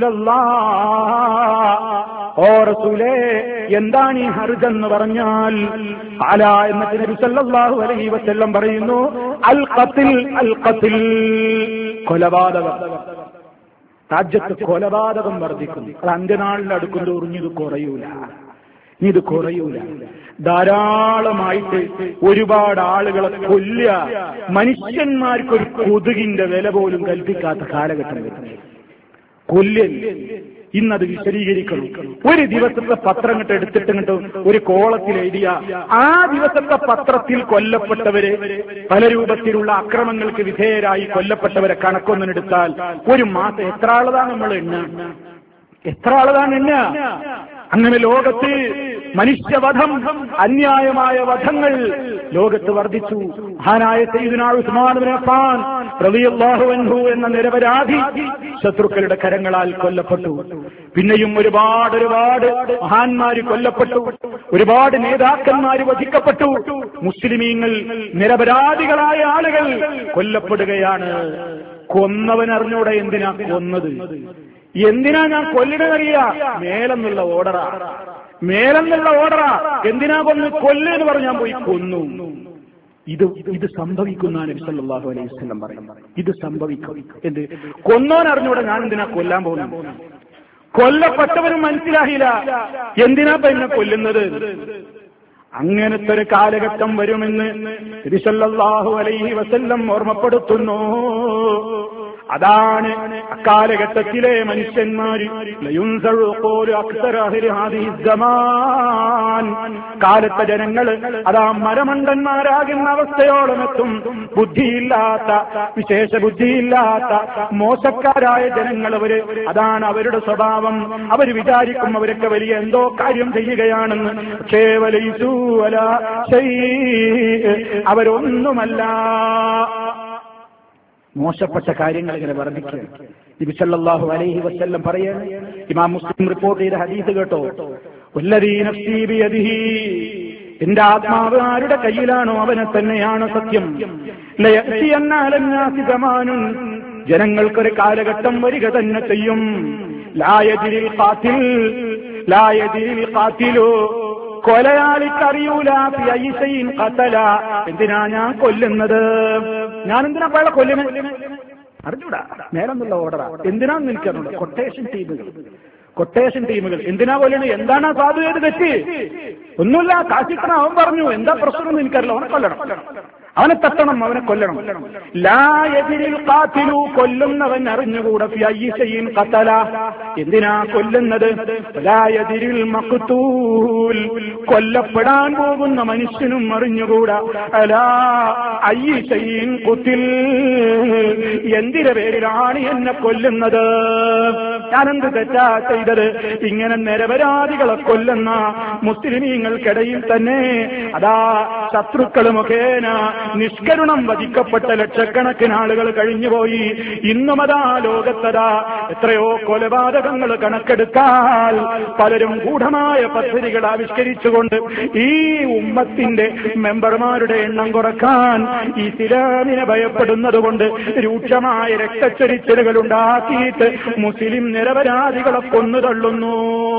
റസൂലല്ലാഹ്, ഓ റസൂലേ എന്താണ് ഈ ഹർജ് എന്ന് പറഞ്ഞാൽ? അലാ എന്ന് നബി സല്ലല്ലാഹു അലൈഹി വസല്ലം പറയുന്നു, അൽ ഖത്ൽ, അൽ ഖത്ൽ, കൊലപാതകം. രാജ്യത്ത് കൊലപാതകം വർദ്ധിക്കുന്നു. അത് അന്ത്യനാളിൽ അടുക്കുന്തോറും ഇത് കുറയൂല, ഇത് കുറയൂല. ധാരാളമായിട്ട് ഒരുപാട് ആളുകളെ കൊല്ലുക, മനുഷ്യന്മാർക്കൊരു കൊതുകിന്റെ വില പോലും കൽപ്പിക്കാത്ത കാലഘട്ടം വരുന്നത്. കൊല്ലൽ ഇന്നത് വിശദീകരിക്കണം. ഒരു ദിവസത്തെ പത്രം ഇങ്ങോട്ട് എടുത്തിട്ട് ഒരു കോളത്തിൽ എഴുതിയ ആ ദിവസത്തെ പത്രത്തിൽ കൊല്ലപ്പെട്ടവരെ, പല രൂപത്തിലുള്ള അക്രമങ്ങൾക്ക് വിധേയരായി കൊല്ലപ്പെട്ടവരെ കണക്കൊന്നെടുത്താൽ ഒരു മാസം എത്ര ആളതാണ് നമ്മൾ എണ്ണ, എത്ര ആളതാണ് എണ്ണ. അങ്ങനെ ലോകത്ത് മനുഷ്യവധം, അന്യായമായ വധങ്ങൾ ലോകത്ത് വർദ്ധിച്ചു. മഹാനായ സയ്യിദുനാ ഉസ്മാൻ ഇബ്നു അഫ്ഫാൻ റളിയല്ലാഹു അൻഹു എന്ന നിരപരാധി ശത്രുക്കളുടെ കരങ്ങളാൽ കൊല്ലപ്പെട്ടു. പിന്നെയും ഒരുപാട് ഒരുപാട് മഹാന്മാര് കൊല്ലപ്പെട്ടു, ഒരുപാട് നേതാക്കന്മാര് വധിക്കപ്പെട്ടു. മുസ്ലിമീങ്ങൾ, നിരപരാധികളായ ആളുകൾ കൊല്ലപ്പെടുകയാണ്. കൊന്നവനറിഞ്ഞൂടെ എന്തിനാ കൊന്നത്, എന്തിനാ ഞാൻ കൊല്ലിടറിയാ? മേലെന്നുള്ള ഓർഡറാ, മേലെന്നുള്ള ഓർഡറാ. എന്തിനാ കൊന്ന്? കൊല്ലെന്ന് പറഞ്ഞ് ഞാൻ പോയി കൊന്നു. ഇത് ഇത് സംഭവിക്കുന്ന നബി സല്ലല്ലാഹു അലൈഹി വസല്ലം പറയുന്നു, ഇത് സംഭവിക്കും. എന്ത്? കൊന്നോനറിഞ്ഞൂടെ ഞാൻ എന്തിനാ കൊല്ലാൻ പോകുന്നു? കൊല്ലപ്പെട്ടവനും മനസ്സിലായില്ല എന്തിനാ എന്നെ കൊല്ലുന്നത്. അങ്ങനത്തെ ഒരു കാലഘട്ടം വരുമെന്ന് നബി സല്ലല്ലാഹു അലൈഹി വസല്ലം ഓർമ്മപ്പെടുത്തുന്നു. അതാണ് അക്കാലഘട്ടത്തിലെ മനുഷ്യന്മാര് കാലത്തെ ജനങ്ങള് അതാ മരമണ്ടന്മാരാകുന്ന അവസ്ഥയോളം എത്തും. ബുദ്ധിയില്ലാത്ത, വിശേഷ ബുദ്ധിയില്ലാത്ത മോശക്കാരായ ജനങ്ങൾ അവര്, അതാണ് അവരുടെ സ്വഭാവം. അവര് വിചാരിക്കും അവരൊക്കെ വലിയ എന്തോ കാര്യം ചെയ്യുകയാണെന്ന്. പക്ഷേ വലൈസൂ വലാ ശൈഅ, അവരൊന്നുമല്ല. മോശപ്പെട്ട കാര്യങ്ങൾ ഇങ്ങനെ വർദ്ധിക്കുക. നബി സല്ലല്ലാഹു അലൈഹി വസല്ലം പറയാണ്, ഇമാം മുസ്ലിം റിപ്പോർട്ട് ചെയ്ത ഹദീസ് കേട്ടോ, വല്ലദീ നഫ്സീ ബിയദിഹി, എന്റെ ആത്മാവ് ആരുടെ കയ്യിലാണോ അവനെ തന്നെയാണ് സത്യം. ലയഅതിയന്ന അലന്നാസി സമാനുൻ, ജനങ്ങൾക്കൊരു കാലഘട്ടം വരിക തന്നെ ചെയ്യും. ലാ യദ്രിൽ ഖാതിൽ, ലാ യദ്രിൽ ഖാതിലു, കൊലയാളിക്കറിയൂല കത്തല, എന്തിനാ ഞാൻ കൊല്ലുന്നത്, ഞാൻ എന്തിനാ പഴയ കൊല്ലുന്നത് അറിഞ്ഞൂടാ. നേരെന്നുള്ള ഓർഡറാ. എന്തിനാന്ന് എനിക്കറിഞ്ഞൂടാ. കൊട്ടേഷൻ ടീമുകൾ, കൊട്ടേഷൻ ടീമുകൾ. എന്തിനാ കൊല്ലണ്? എന്താണ് ആ സാധു ചെയ്ത് തെറ്റ്? ഒന്നുമില്ല, കാശിക്കണം. അവൻ പറഞ്ഞു എന്താ പ്രശ്നമൊന്നും എനിക്കറിയില്ല, അവനെ കൊല്ലണം, അവനെ തട്ടണം, അവനെ കൊല്ലണം. ലാ യദിരിൽ ഖാതിലു, കൊല്ലുന്നവൻ അറിഞ്ഞുകൂടാ. ഫി അയ്യി ശൈഇൻ ഖതല, എന്തിനാ കൊല്ലുന്നത്? ലാ യദിരിൽ മഖ്തൂൽ, കൊല്ലപ്പെടാൻ പോകുന്ന മനുഷ്യനും അറിഞ്ഞുകൂടാ. അലാ അയ്യി ശൈഇൻ ഖുതിൽ, എന്തിന്റെ പേരിലാണ് എന്നെ കൊല്ലുന്നത്? ഞാനെന്ത് തെറ്റാ ചെയ്തത്? ഇങ്ങനെ നിരപരാധികളെ കൊല്ലുന്ന മുസ്ലിമീങ്ങൾക്കിടയിൽ തന്നെ അതാ ശത്രുക്കൾ മുഖേന നിഷ്കരുണം വധിക്കപ്പെട്ട ലക്ഷക്കണക്കിന് ആളുകൾ കഴിഞ്ഞുപോയി. ഇന്നും അതാ ലോകത്തതാ എത്രയോ കൊലപാതകങ്ങൾ കണക്കെടുത്താൽ പലരും ഗൂഢമായ പദ്ധതികൾ ആവിഷ്കരിച്ചുകൊണ്ട് ഈ ഉമ്മത്തിന്റെ മെമ്പർമാരുടെ എണ്ണം കുറക്കാൻ ഇസ്ലാമിനെ ഭയപ്പെടുന്നതുകൊണ്ട് രൂക്ഷമായ രക്തച്ചൊരിച്ചിലുകൾ ഉണ്ടാക്കിയിട്ട് മുസ്ലിം നിരപരാധികളെ കൊന്നുതള്ളുന്നു.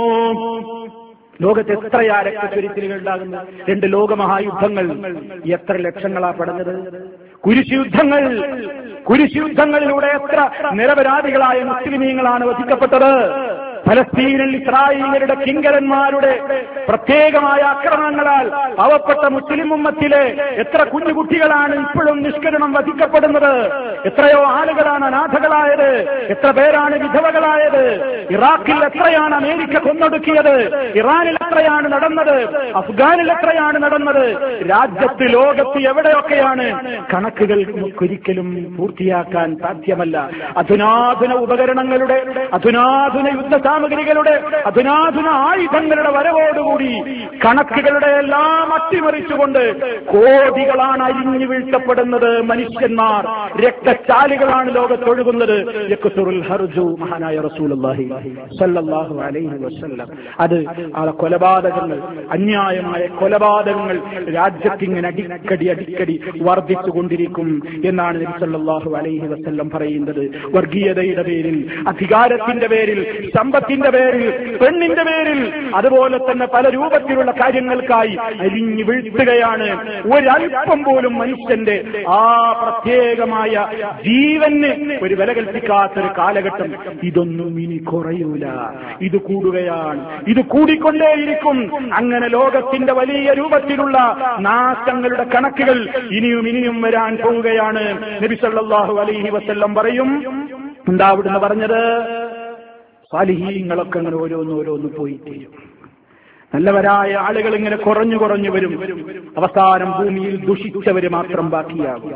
ലോകത്ത് എത്രയാ രക്തച്ചൊരിച്ചിലുകൾ ഉണ്ടാകുന്നു? രണ്ട് ലോകമഹായുദ്ധങ്ങൾ, എത്ര ലക്ഷങ്ങളാ പടഞ്ഞത്? കുരിശുയുദ്ധങ്ങൾ, കുരിശുയുദ്ധങ്ങളിലൂടെ എത്ര നിരപരാധികളായ മുസ്ലിമീങ്ങളാണ് വധിക്കപ്പെട്ടത്? ഫലസ്തീനിൽ ഇസ്രായേലിയരുടെ കിങ്കരന്മാരുടെ പ്രത്യേകമായ ആക്രമണങ്ങളാൽ പാവപ്പെട്ട മുസ്ലിം ഉമ്മത്തിലെ എത്ര കുഞ്ഞുകുട്ടികളാണ് ഇപ്പോഴും നിഷ്കരുണം വധിക്കപ്പെടുന്നത്? എത്രയോ ആളുകളാണ് അനാഥകളായത്? എത്ര പേരാണ് വിധവകളായത്? ഇറാഖിൽ എത്രയാണ് അമേരിക്ക കൊന്നൊടുക്കിയത്? ഇറാനിൽ എത്രയാണ് നടന്നത്? അഫ്ഗാനിൽ എത്രയാണ് നടന്നത്? രാജ്യത്ത് ലോകത്ത് എവിടെയൊക്കെയാണ്? കണക്കുകൾ ഒരിക്കലും പൂർത്തിയാക്കാൻ സാധ്യമല്ല. അധുനാധുന ഉപകരണങ്ങളുടെ, അധുനാധുന യുദ്ധ സാമഗ്രികളുടെ, അധുനാധുന ആയുധങ്ങളുടെ വരവോടുകൂടി കണക്കുകളുടെ എല്ലാം അട്ടിമറിച്ചുകൊണ്ട് കോടികളാണ് അരിഞ്ഞു വീഴ്ത്തപ്പെടുന്നത്. മനുഷ്യന്മാർ രക്തച്ചാലികളാണ് ലോകത്തൊഴുകുന്നത്. യക്സുറുൽ ഹർജു, മഹാനായ റസൂലുള്ളാഹി സ്വല്ലല്ലാഹു അലൈഹി വസല്ലം. അത് ആ കൊലപാതകങ്ങൾ, അന്യായമായ കൊലപാതകങ്ങൾ രാജ്യത്തിങ്ങനെ അടിക്കടി അടിക്കടി വർദ്ധിച്ചുകൊണ്ടിരിക്കും എന്നാണ് നബി സല്ലല്ലാഹു അലൈഹി വസല്ലം പറയുന്നത്. വർഗീയതയുടെ പേരിൽ, അധികാരത്തിന്റെ പേരിൽ, സമ്പത്തിന്റെ പേരിൽ, പെണ്ണിന്റെ പേരിൽ, അതുപോലെ തന്നെ പല രൂപത്തിലുള്ള കാര്യങ്ങൾക്കായി അരിഞ്ഞു വീഴ്ത്തുകയാണ്. ഒരൽപ്പം പോലും മനുഷ്യന്റെ ആ പ്രത്യേകമായ ജീവന് ഒരു വില കൽപ്പിക്കാത്തൊരു കാലഘട്ടം. ഇതൊന്നും ഇനി കുറയൂല, ഇത് കൂടുകയാണ്, ഇത് കൂടിക്കൊണ്ടേയിരിക്കും. അങ്ങനെ ലോകത്തിന്റെ വലിയ രൂപത്തിലുള്ള നാശങ്ങളുടെ കണക്കുകൾ ഇനിയും ഇനിയും വരാൻ പോവുകയാണ്. നബി സല്ലല്ലാഹു അലൈഹി വസല്ലം പറയും, എന്താ അവിടുന്ന് പറഞ്ഞത്? സാലിഹീങ്ങളൊക്കെ അങ്ങനെ ഓരോന്ന് ഓരോന്ന് പോയി തീരും. നല്ലവരായ ആളുകൾ ഇങ്ങനെ കുറഞ്ഞു കുറഞ്ഞു വരും. അവസാനം ഭൂമിയിൽ ദുഷിച്ചവര് മാത്രം ബാക്കിയാകും.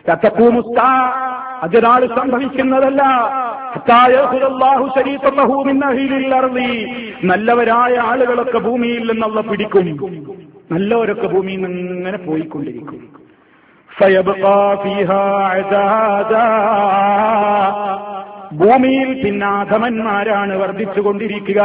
അതിനാൾ സംഭവിക്കുന്നതല്ല. നല്ലവരായ ആളുകളൊക്കെ ഭൂമിയിൽ നിന്നുള്ള പിടിക്കും. നല്ലവരൊക്കെ ഭൂമിയിൽ നിന്ന് ഇങ്ങനെ പോയിക്കൊണ്ടിരിക്കും. ഭൂമിയിൽ പിന്നാധമന്മാരാണ് വർദ്ധിച്ചുകൊണ്ടിരിക്കുക.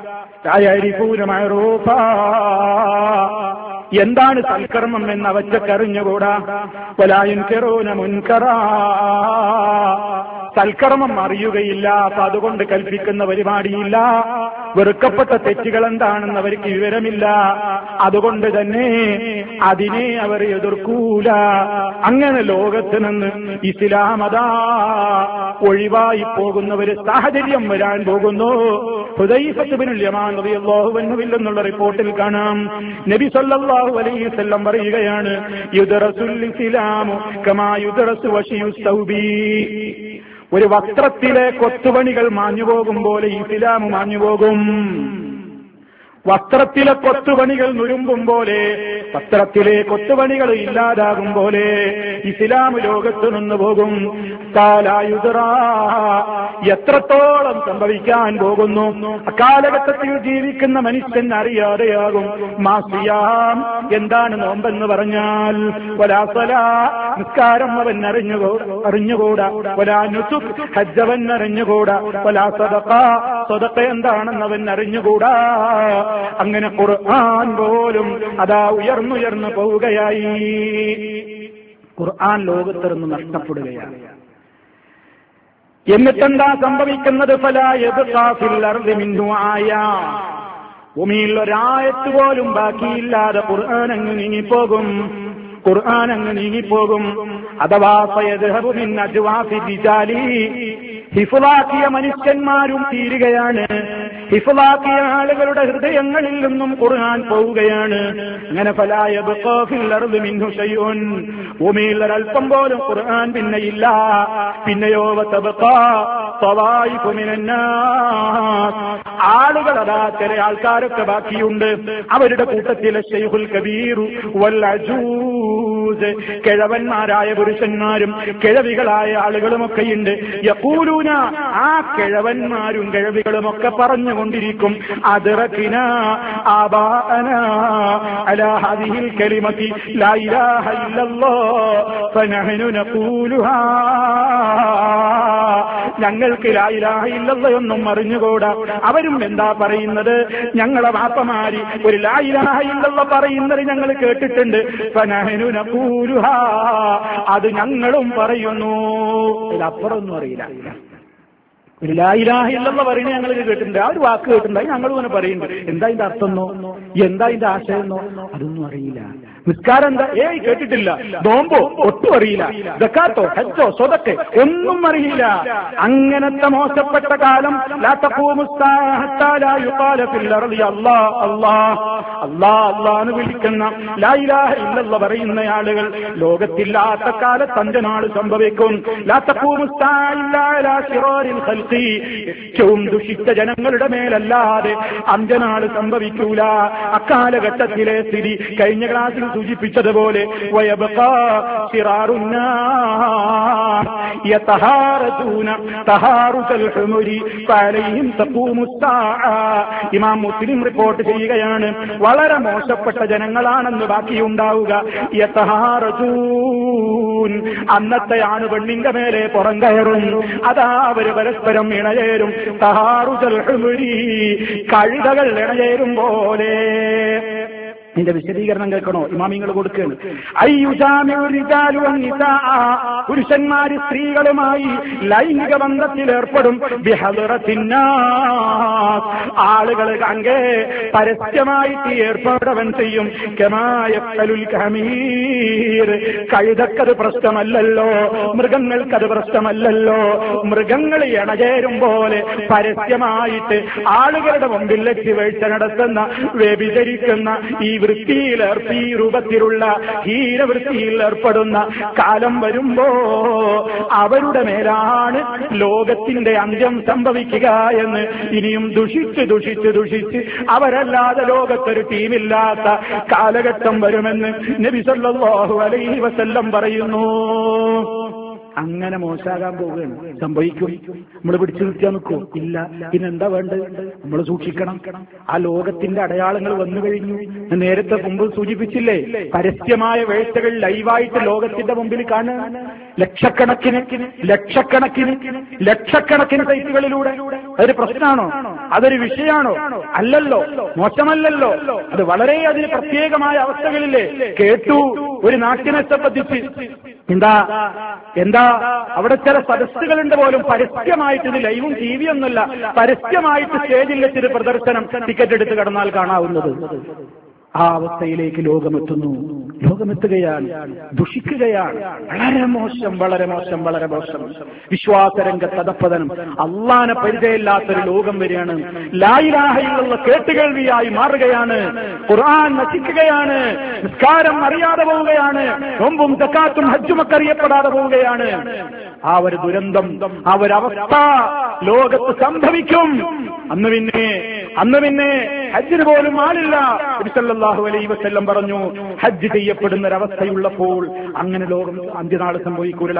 എന്താണ് സൽക്കർമ്മം എന്ന് അവച്ചക്കറിഞ്ഞുകൂടാ. വലായും കെറോന മുൻകറാ, സൽക്കർമ്മം അറിയുകയില്ല. അപ്പൊ അതുകൊണ്ട് കൽപ്പിക്കുന്ന പരിപാടിയില്ല. വെറുക്കപ്പെട്ട തെറ്റുകൾ എന്താണെന്ന് അവർക്ക് വിവരമില്ല. അതുകൊണ്ട് തന്നെ അതിനെ അവർ എതിർക്കൂല. അങ്ങനെ ലോകത്ത് നിന്ന് ഇസ്ലാം അതാ ഒഴിവായി പോകുന്ന ഒരു സാഹചര്യം വരാൻ പോകുന്നു. ഹുദൈഫത്ത് ബിനുൽ യമാൻ റളിയല്ലാഹു അൻഹുവിൽ നിന്നുള്ള റിപ്പോർട്ടിൽ കാണാം, നബി സല്ലല്ലാഹു അലൈഹി വസല്ലം പറയുകയാണ്, യുദ്റസുൽ ഇസ്ലാമു കമാ യുദ്റസു വശിയുസ് സൗബി. ഒരു വസ്ത്രത്തിലെ കൊത്തുപണികൾ മാഞ്ഞുപോകും പോലെ ഇസ്ലാം മാഞ്ഞുപോകും. വസ്ത്രത്തിലെ കൊത്തുപണികൾ നുരുമ്പും പോലെ, വസ്ത്രത്തിലെ കൊത്തുപണികൾ ഇല്ലാതാകും പോലെ ഇസ്ലാം ലോകത്ത് നിന്ന് പോകും. കാലായുധറ, എത്രത്തോളം സംഭവിക്കാൻ പോകുന്നു അക്കാലഘട്ടത്തിൽ ജീവിക്കുന്ന മനുഷ്യൻ അറിയാതെയാകും. മാസിയാം, എന്താണ് നോമ്പെന്ന് പറഞ്ഞാൽ, വലാസലാ, നിസ്കാരം അവൻ അറിഞ്ഞുകൂ അറിഞ്ഞുകൂടാ വലാ നുസുക്, ഹജ്ജവൻ അറിഞ്ഞുകൂടാ വലാ സദഖ, സദഖ എന്താണെന്ന് അവൻ അറിഞ്ഞുകൂടാ. അങ്ങനെ ഖുർആൻ പോലും അതാ ഉയർന്നുയർന്നു പോവുകയായി. ഖുർആൻ ലോകത്തിരുന്ന് നഷ്ടപ്പെടുകയാണ്. എന്നിട്ടെന്താ സംഭവിക്കുന്നത്? ഫലാ യബ്ഖാ ഫിൽ അർദി മിൻഹു ആയ, ഭൂമിയിൽ ഒരായത്ത് പോലും ബാക്കിയില്ലാതെ ഖുർആൻ അങ്ങ് നീങ്ങിപ്പോകും. ഖുർആൻ അങ്ങ് നീങ്ങിപ്പോകും. അഥവാ ഫയദ്ഹബു മിൻ അജ്വാഫി റിജാലി, ഹിഫ്ളാക്കിയ മനുഷ്യന്മാരും തീരുകയാണ്. ഹിഫ്ളാക്കിയ ആളുകളുടെ ഹൃദയങ്ങളിൽ നിന്നും ഖുർആൻ പോവുകയാണ്. അങ്ങനെ ഫലാ യബ്ഖാ ഫിൽ അർദി മിൻഹു ശൈഉൻ, ഭൂമിയിൽ ഒരൽപ്പം പോലും ഖുർആൻ പിന്നെയില്ല. പിന്നെയോ വതബ്ഖാ തവായിഫു മിനന്നാസ്, ആളുകൾ അതാ ചില ആൾക്കാരൊക്കെ ബാക്കിയുണ്ട്. അവരുടെ കൂട്ടത്തിലെ ശൈഖുൽ കബീർ വൽ അജൂസ്, കിഴവന്മാരായ പുരുഷന്മാരും കിഴവികളായ ആളുകളുമൊക്കെയുണ്ട്. യഖൂലൂന, ആ കിഴവന്മാരും കിഴവികളുമൊക്കെ പറഞ്ഞുകൊണ്ടിരിക്കും, അദ്റക്നാ ആബാഅനാ അലാ ഹാദിഹിൽ കലിമതി ലാ ഇലാഹ ഇല്ലല്ലാഹ് ഫനഹ്നു നഖൂലുഹാ, ഞങ്ങൾക്ക് ലാ ഇലാഹ ഇല്ലല്ലാഹ് എന്നും അറിഞ്ഞുകൂടാ. അവരും എന്താ പറയുന്നത്, ഞങ്ങളെ വാപ്പമാര് ഒരു ലാ ഇലാഹ ഇല്ലല്ലാഹ് പറയുന്നത് ഞങ്ങൾ കേട്ടിട്ടുണ്ട്. ഫനഹ്നു നഖൂലുഹാ, അത് ഞങ്ങളും പറയുന്നു. ഇതിലപ്പുറമൊന്നും അറിയില്ല. ഒരു ലാ ഇലാഹ ഇല്ലല്ലാഹ് പറയുന്നത് ഞങ്ങൾ കേട്ടിട്ടുണ്ട്, ആ ഒരു വാക്ക് കേട്ടിട്ടുണ്ട്, ഞങ്ങളും അങ്ങനെ പറയുന്നുണ്ട്. എന്താ ഇതിന്റെ അർത്ഥമെന്നോ എന്താ ഇതിന്റെ ആശയമെന്നോ അതൊന്നും അറിയില്ല. നിസ്കാരം എന്താ, ഏയ് കേട്ടിട്ടില്ല. നോമ്പോ ഒട്ടും അറിയില്ല. സക്കാത്തോ ഹജ്ജോ സ്വതക്കെ ഒന്നും അറിയില്ല. അങ്ങനത്തെ മോശപ്പെട്ട കാലം ലാ തഖൂമു സ്സാഅ ഹത്താ ലാ യുഖാല ഫിൽ അർളി അല്ലാഹ് അല്ലാഹ് അല്ലാഹ് അല്ലാഹ് എന്ന് വിളിക്കുന്ന ലാ ഇലാഹ ഇല്ലല്ലാഹ് പറയുന്ന ആളുകൾ ലോകത്തില്ലാത്ത കാലത്ത് അഞ്ചനാൾ സംഭവിക്കും. ലാ തഖൂമു സ്സാഅ ഇല്ലാ അലാ ശിറാരിൽ ഖൽഖി, ഏറ്റവും ദുഷിച്ച ജനങ്ങളുടെ മേലല്ലാതെ അഞ്ചനാൾ സംഭവിക്കൂല. അക്കാലഘട്ടത്തിലെ സ്ഥിതി കഴിഞ്ഞ ക്ലാസ്സിൽ സൂചിപ്പിച്ചതുപോലെ വയബ്ഖാ ശിറാറുന്നാസ് യതഹാറജൂന തഹാറുൽ ഹുമുരി ഫഅലൈഹിം തഖൂമു സ്സാഅ. ഇമാം മുസ്ലിം റിപ്പോർട്ട് ചെയ്യുകയാണ്, വളരെ മോശപ്പെട്ട ജനങ്ങളാണെന്ന് ബാക്കിയുണ്ടാവുക. യതഹാറജൂൻ, അന്നത്തെ ആണ് പെണ്ണിന്റെ മേലെ പുറം കയറും. അതാ അവര് പരസ്പരം ഇണചേരും. തഹാറുൽ ഹുമുരി, കഴുതകൾ ഇണചേരും പോലെ. ഇതിന്റെ വിശദീകരണം കേൾക്കണോ? ഇമാമിങ്ങൾ കൊടുക്കുകയാണ്. പുരുഷന്മാര് സ്ത്രീകളുമായി ലൈംഗിക ബന്ധത്തിൽ ഏർപ്പെടും. ആളുകൾ കങ്കേ പരസ്യമായിട്ട് ഏർപ്പെടവൻ ചെയ്യും. കഴുതക്കത് പ്രശ്നമല്ലല്ലോ, മൃഗങ്ങൾക്കത് പ്രശ്നമല്ലല്ലോ. മൃഗങ്ങൾ ഇണചേരും പോലെ പരസ്യമായിട്ട് ആളുകളുടെ മുമ്പിൽ വെച്ച് വീഴ്ച നടത്തുന്ന വ്യഭിചരിക്കുന്ന ഈ വൃത്തിയിൽ ഈ രൂപത്തിലുള്ള ഹീനവൃത്തിയിൽ ഏർപ്പെടുന്ന കാലം വരുമ്പോ അവരുടെ മേലാണ് ലോകത്തിന്റെ അന്ത്യം സംഭവിക്കുക എന്ന് ഇനിയും ദുഷിച്ച് ദുഷിച്ച് ദുഷിച്ച് അവരല്ലാതെ ലോകത്തൊരു ടീമില്ലാത്ത കാലഘട്ടം വരുമെന്ന് നബി സല്ലല്ലാഹു അലൈഹി വസല്ലം പറയുന്നു. അങ്ങനെ മോശമാകാൻ പോവുകയാണ്. സംഭവിക്കും. നമ്മൾ പിടിച്ചു നിർത്തിയാൽ നിൽക്കോ? ഇല്ല. പിന്നെന്താ വേണ്ടത്? നമ്മൾ സൂക്ഷിക്കണം. ആ ലോകത്തിന്റെ അടയാളങ്ങൾ വന്നു കഴിഞ്ഞു. നേരത്തെ മുമ്പ് സൂചിപ്പിച്ചില്ലേ, പരസ്യമായ വേഴ്ചകൾ ലൈവായിട്ട് ലോകത്തിന്റെ മുമ്പിൽ കാണുക. ലക്ഷക്കണക്കിന് ലക്ഷക്കണക്കിന് ലക്ഷക്കണക്കിന് സൈറ്റുകളിലൂടെ. അതൊരു പ്രശ്നമാണോ? അതൊരു വിഷയമാണോ? അല്ലല്ലോ, മോശമല്ലല്ലോ. അത് വളരെ അതിന് പ്രത്യേകമായ അവസ്ഥകളില്ലേ. കേട്ടു ഒരു നാട്ടിനെ സംബന്ധിച്ച് എന്താ എന്താ അവിടെ ചില സദസ്സുകളുണ്ട് പോലും പരസ്യമായിട്ട്, ഇത് ലൈവും ടി വി ഒന്നുമല്ല, പരസ്യമായിട്ട് സ്റ്റേജിൽ വെച്ചൊരു പ്രദർശനം ടിക്കറ്റ് എടുത്ത് കടന്നാൽ കാണാവുന്നത്. ആ അവസ്ഥയിലേക്ക് ലോകമെത്തുന്നു. ലോകമെത്തുകയാണ്, ദുഷിക്കുകയാണ്. വളരെ മോശം, വളരെ മോശം, വളരെ മോശം. വിശ്വാസരംഗത്ത് അധപ്പതനം, അള്ളാനെ പരിചയമില്ലാത്തൊരു ലോകം വരികയാണ്. ലാ ഇലാഹ ഇല്ലല്ലാഹ് കേട്ടുകേൾവിയായി മാറുകയാണ്. ഖുർആൻ നശിക്കുകയാണ്. നിസ്കാരം അറിയാതെ പോവുകയാണ്. നോമ്പും സക്കാത്തും ഹജ്ജുമൊക്കെ അറിയപ്പെടാതെ പോവുകയാണ്. ആ ഒരു ദുരന്തം, ആ ഒരു അവസ്ഥ ലോകത്ത് സംഭവിക്കും. അന്ന് പിന്നെ അന്ന് പിന്നെ ഹജ്ജിന് പോലും ആളില്ല. നബി സല്ലല്ലാഹു അലൈഹി വസല്ലം പറഞ്ഞു, ഹജ്ജ് ചെയ്യപ്പെടുന്ന ഒരവസ്ഥയുള്ളപ്പോൾ അങ്ങനെ ലോകം അന്ത്യനാൾ സംഭവിക്കൂല.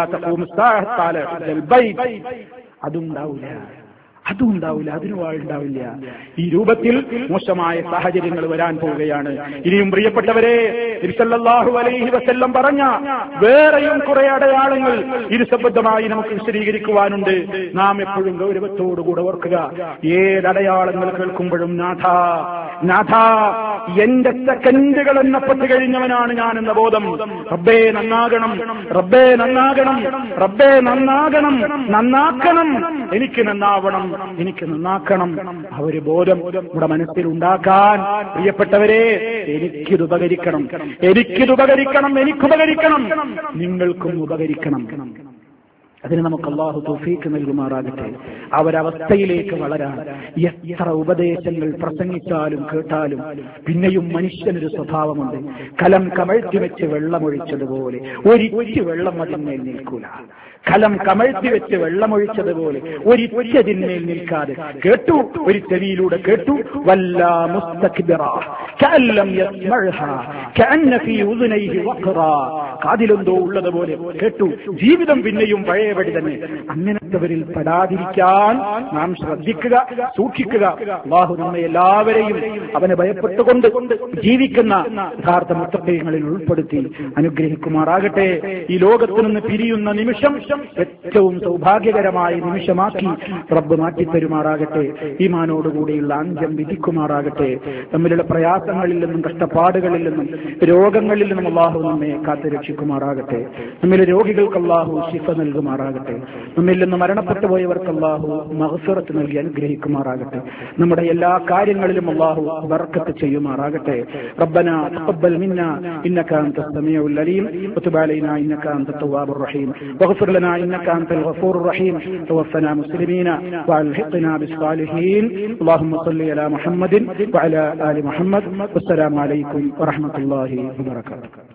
അതുണ്ടാവില്ല, അതും ഉണ്ടാവില്ല, അതിനും ആളുണ്ടാവില്ല. ഈ രൂപത്തിൽ മോശമായ സാഹചര്യങ്ങൾ വരാൻ പോവുകയാണ്. ഇനിയും പ്രിയപ്പെട്ടവരെ, നബി സല്ലല്ലാഹു അലൈഹി വസല്ലം പറഞ്ഞ വേറെയും കുറെ അടയാളങ്ങൾ ഇരുസബദ്ധമായി നമുക്ക് വിശദീകരിക്കുവാനുണ്ട്. നാം എപ്പോഴും ഗൗരവത്തോടുകൂടെ ഓർക്കുക. ഏതടയാളങ്ങൾ കേൾക്കുമ്പോഴും നാഥ നാഥ എന്റെ സെക്കൻഡുകൾ എണ്ണപ്പെട്ട് കഴിഞ്ഞവനാണ് ഞാൻ എന്ന ബോധം. റബ്ബേ നന്നാകണം, റബ്ബേ നന്നാകണം, റബ്ബേ നന്നാകണം, നന്നാക്കണം, എനിക്ക് നന്നാവണം, എനിക്ക് നന്നാക്കണം. ആ ഒരു ബോധം നമ്മുടെ മനസ്സിൽ ഉണ്ടാക്കാൻ പ്രിയപ്പെട്ടവരെ, എനിക്കിത് ഉപകരിക്കണം, എനിക്കിത് ഉപകരിക്കണം, എനിക്കുപകരിക്കണം, നിങ്ങൾക്കും ഉപകരിക്കണം. അതിന് നമുക്ക് അള്ളാഹു തൗഫീഖ് നൽകുമാറാകട്ടെ. ആ ഒരവസ്ഥയിലേക്ക് വളരാൻ എത്ര ഉപദേശങ്ങൾ പ്രസംഗിച്ചാലും കേട്ടാലും പിന്നെയും മനുഷ്യനൊരു സ്വഭാവമുണ്ട്. കലം കമഴ്ത്തി വെച്ച് വെള്ളമൊഴിച്ചതുപോലെ ഒരിറ്റ് വെള്ളം അതിന്മേൽ നിൽക്കൂല. കലം കമഴ്ത്തി വെച്ച് വെള്ളമൊഴിച്ചതുപോലെ ഒരിറ്റതിന്മേൽ നിൽക്കാതെ കേട്ടു, ഒരു ചെവിയിലൂടെ കേട്ടു, വല്ലാ മുസ്തക്ബിറ കഅല്ലം യസ്മഅഹാ കഅന്ന ഫീ ഉദുനൈഹി വഖറാ, കാതിലെന്തോ ഉള്ളതുപോലെ കേട്ടു, ജീവിതം പിന്നെയും പഴയപടി തന്നെ. അങ്ങനത്തെവരിൽ പെടാതിരിക്കാൻ നാം ശ്രദ്ധിക്കുക, സൂക്ഷിക്കുക. അല്ലാഹു നമ്മെ എല്ലാവരെയും അവനെ ഭയപ്പെട്ടുകൊണ്ട് ജീവിക്കുന്ന യഥാർത്ഥ മുത്തഖീങ്ങളിൽ ഉൾപ്പെടുത്തി അനുഗ്രഹിക്കുമാറാകട്ടെ. ഈ ലോകത്തു നിന്ന് പിരിയുന്ന നിമിഷം ഏറ്റവും സൗഭാഗ്യകരമായ നിമിഷമാക്കി റബ്ബ് മാറ്റിത്തരുമാറാകട്ടെ. ഈമാനോടുകൂടിയുള്ള അന്ത്യം വിധിക്കുമാറാകട്ടെ. തമ്മിലുള്ള പ്രയാസങ്ങളിൽ നിന്നും കഷ്ടപ്പാടുകളിൽ നിന്നും രോഗങ്ങളിൽ നിന്നും അല്ലാഹു നമ്മെ കാത്തുരക്ഷിക്കുമാറാകട്ടെ. നമ്മിലെ രോഗികൾക്ക് അല്ലാഹു ശിഫ നൽകുമാറാകട്ടെ. നമ്മിൽ നിന്ന് മരണപ്പെട്ടു പോയവർക്ക് അല്ലാഹു മഗ്ഫിറത്ത് നൽകി അനുഗ്രഹിക്കുമാറാകട്ടെ. നമ്മുടെ എല്ലാ കാര്യങ്ങളിലും അല്ലാഹു ബർക്കത്ത് ചെയ്യുമാറാകട്ടെ. റബ്ബനാ തഖബ്ബൽ മിന്നാ ഇന്നക അൻതസ് സമീഉൽ അലീം വതുബ് അലൈനാ ഇന്നക അൻതത് തവ്വാബുർ റഹീം വഗ്ഫിർ ലനാ ഇന്നക അൻതൽ ഗഫൂറുർ റഹീം തവഫനാ മുസ്ലിമീന വഅൽഹിഖ്നാ ബിസ്സാലിഹീൻ. അല്ലാഹുമ്മ സ്വല്ലി അലാ മുഹമ്മദിൻ വഅലാ ആലി മുഹമ്മദ്. വസ്സലാമു അലൈക്കും വറഹ്മത്തുള്ളാഹി വബറകാതുഹു.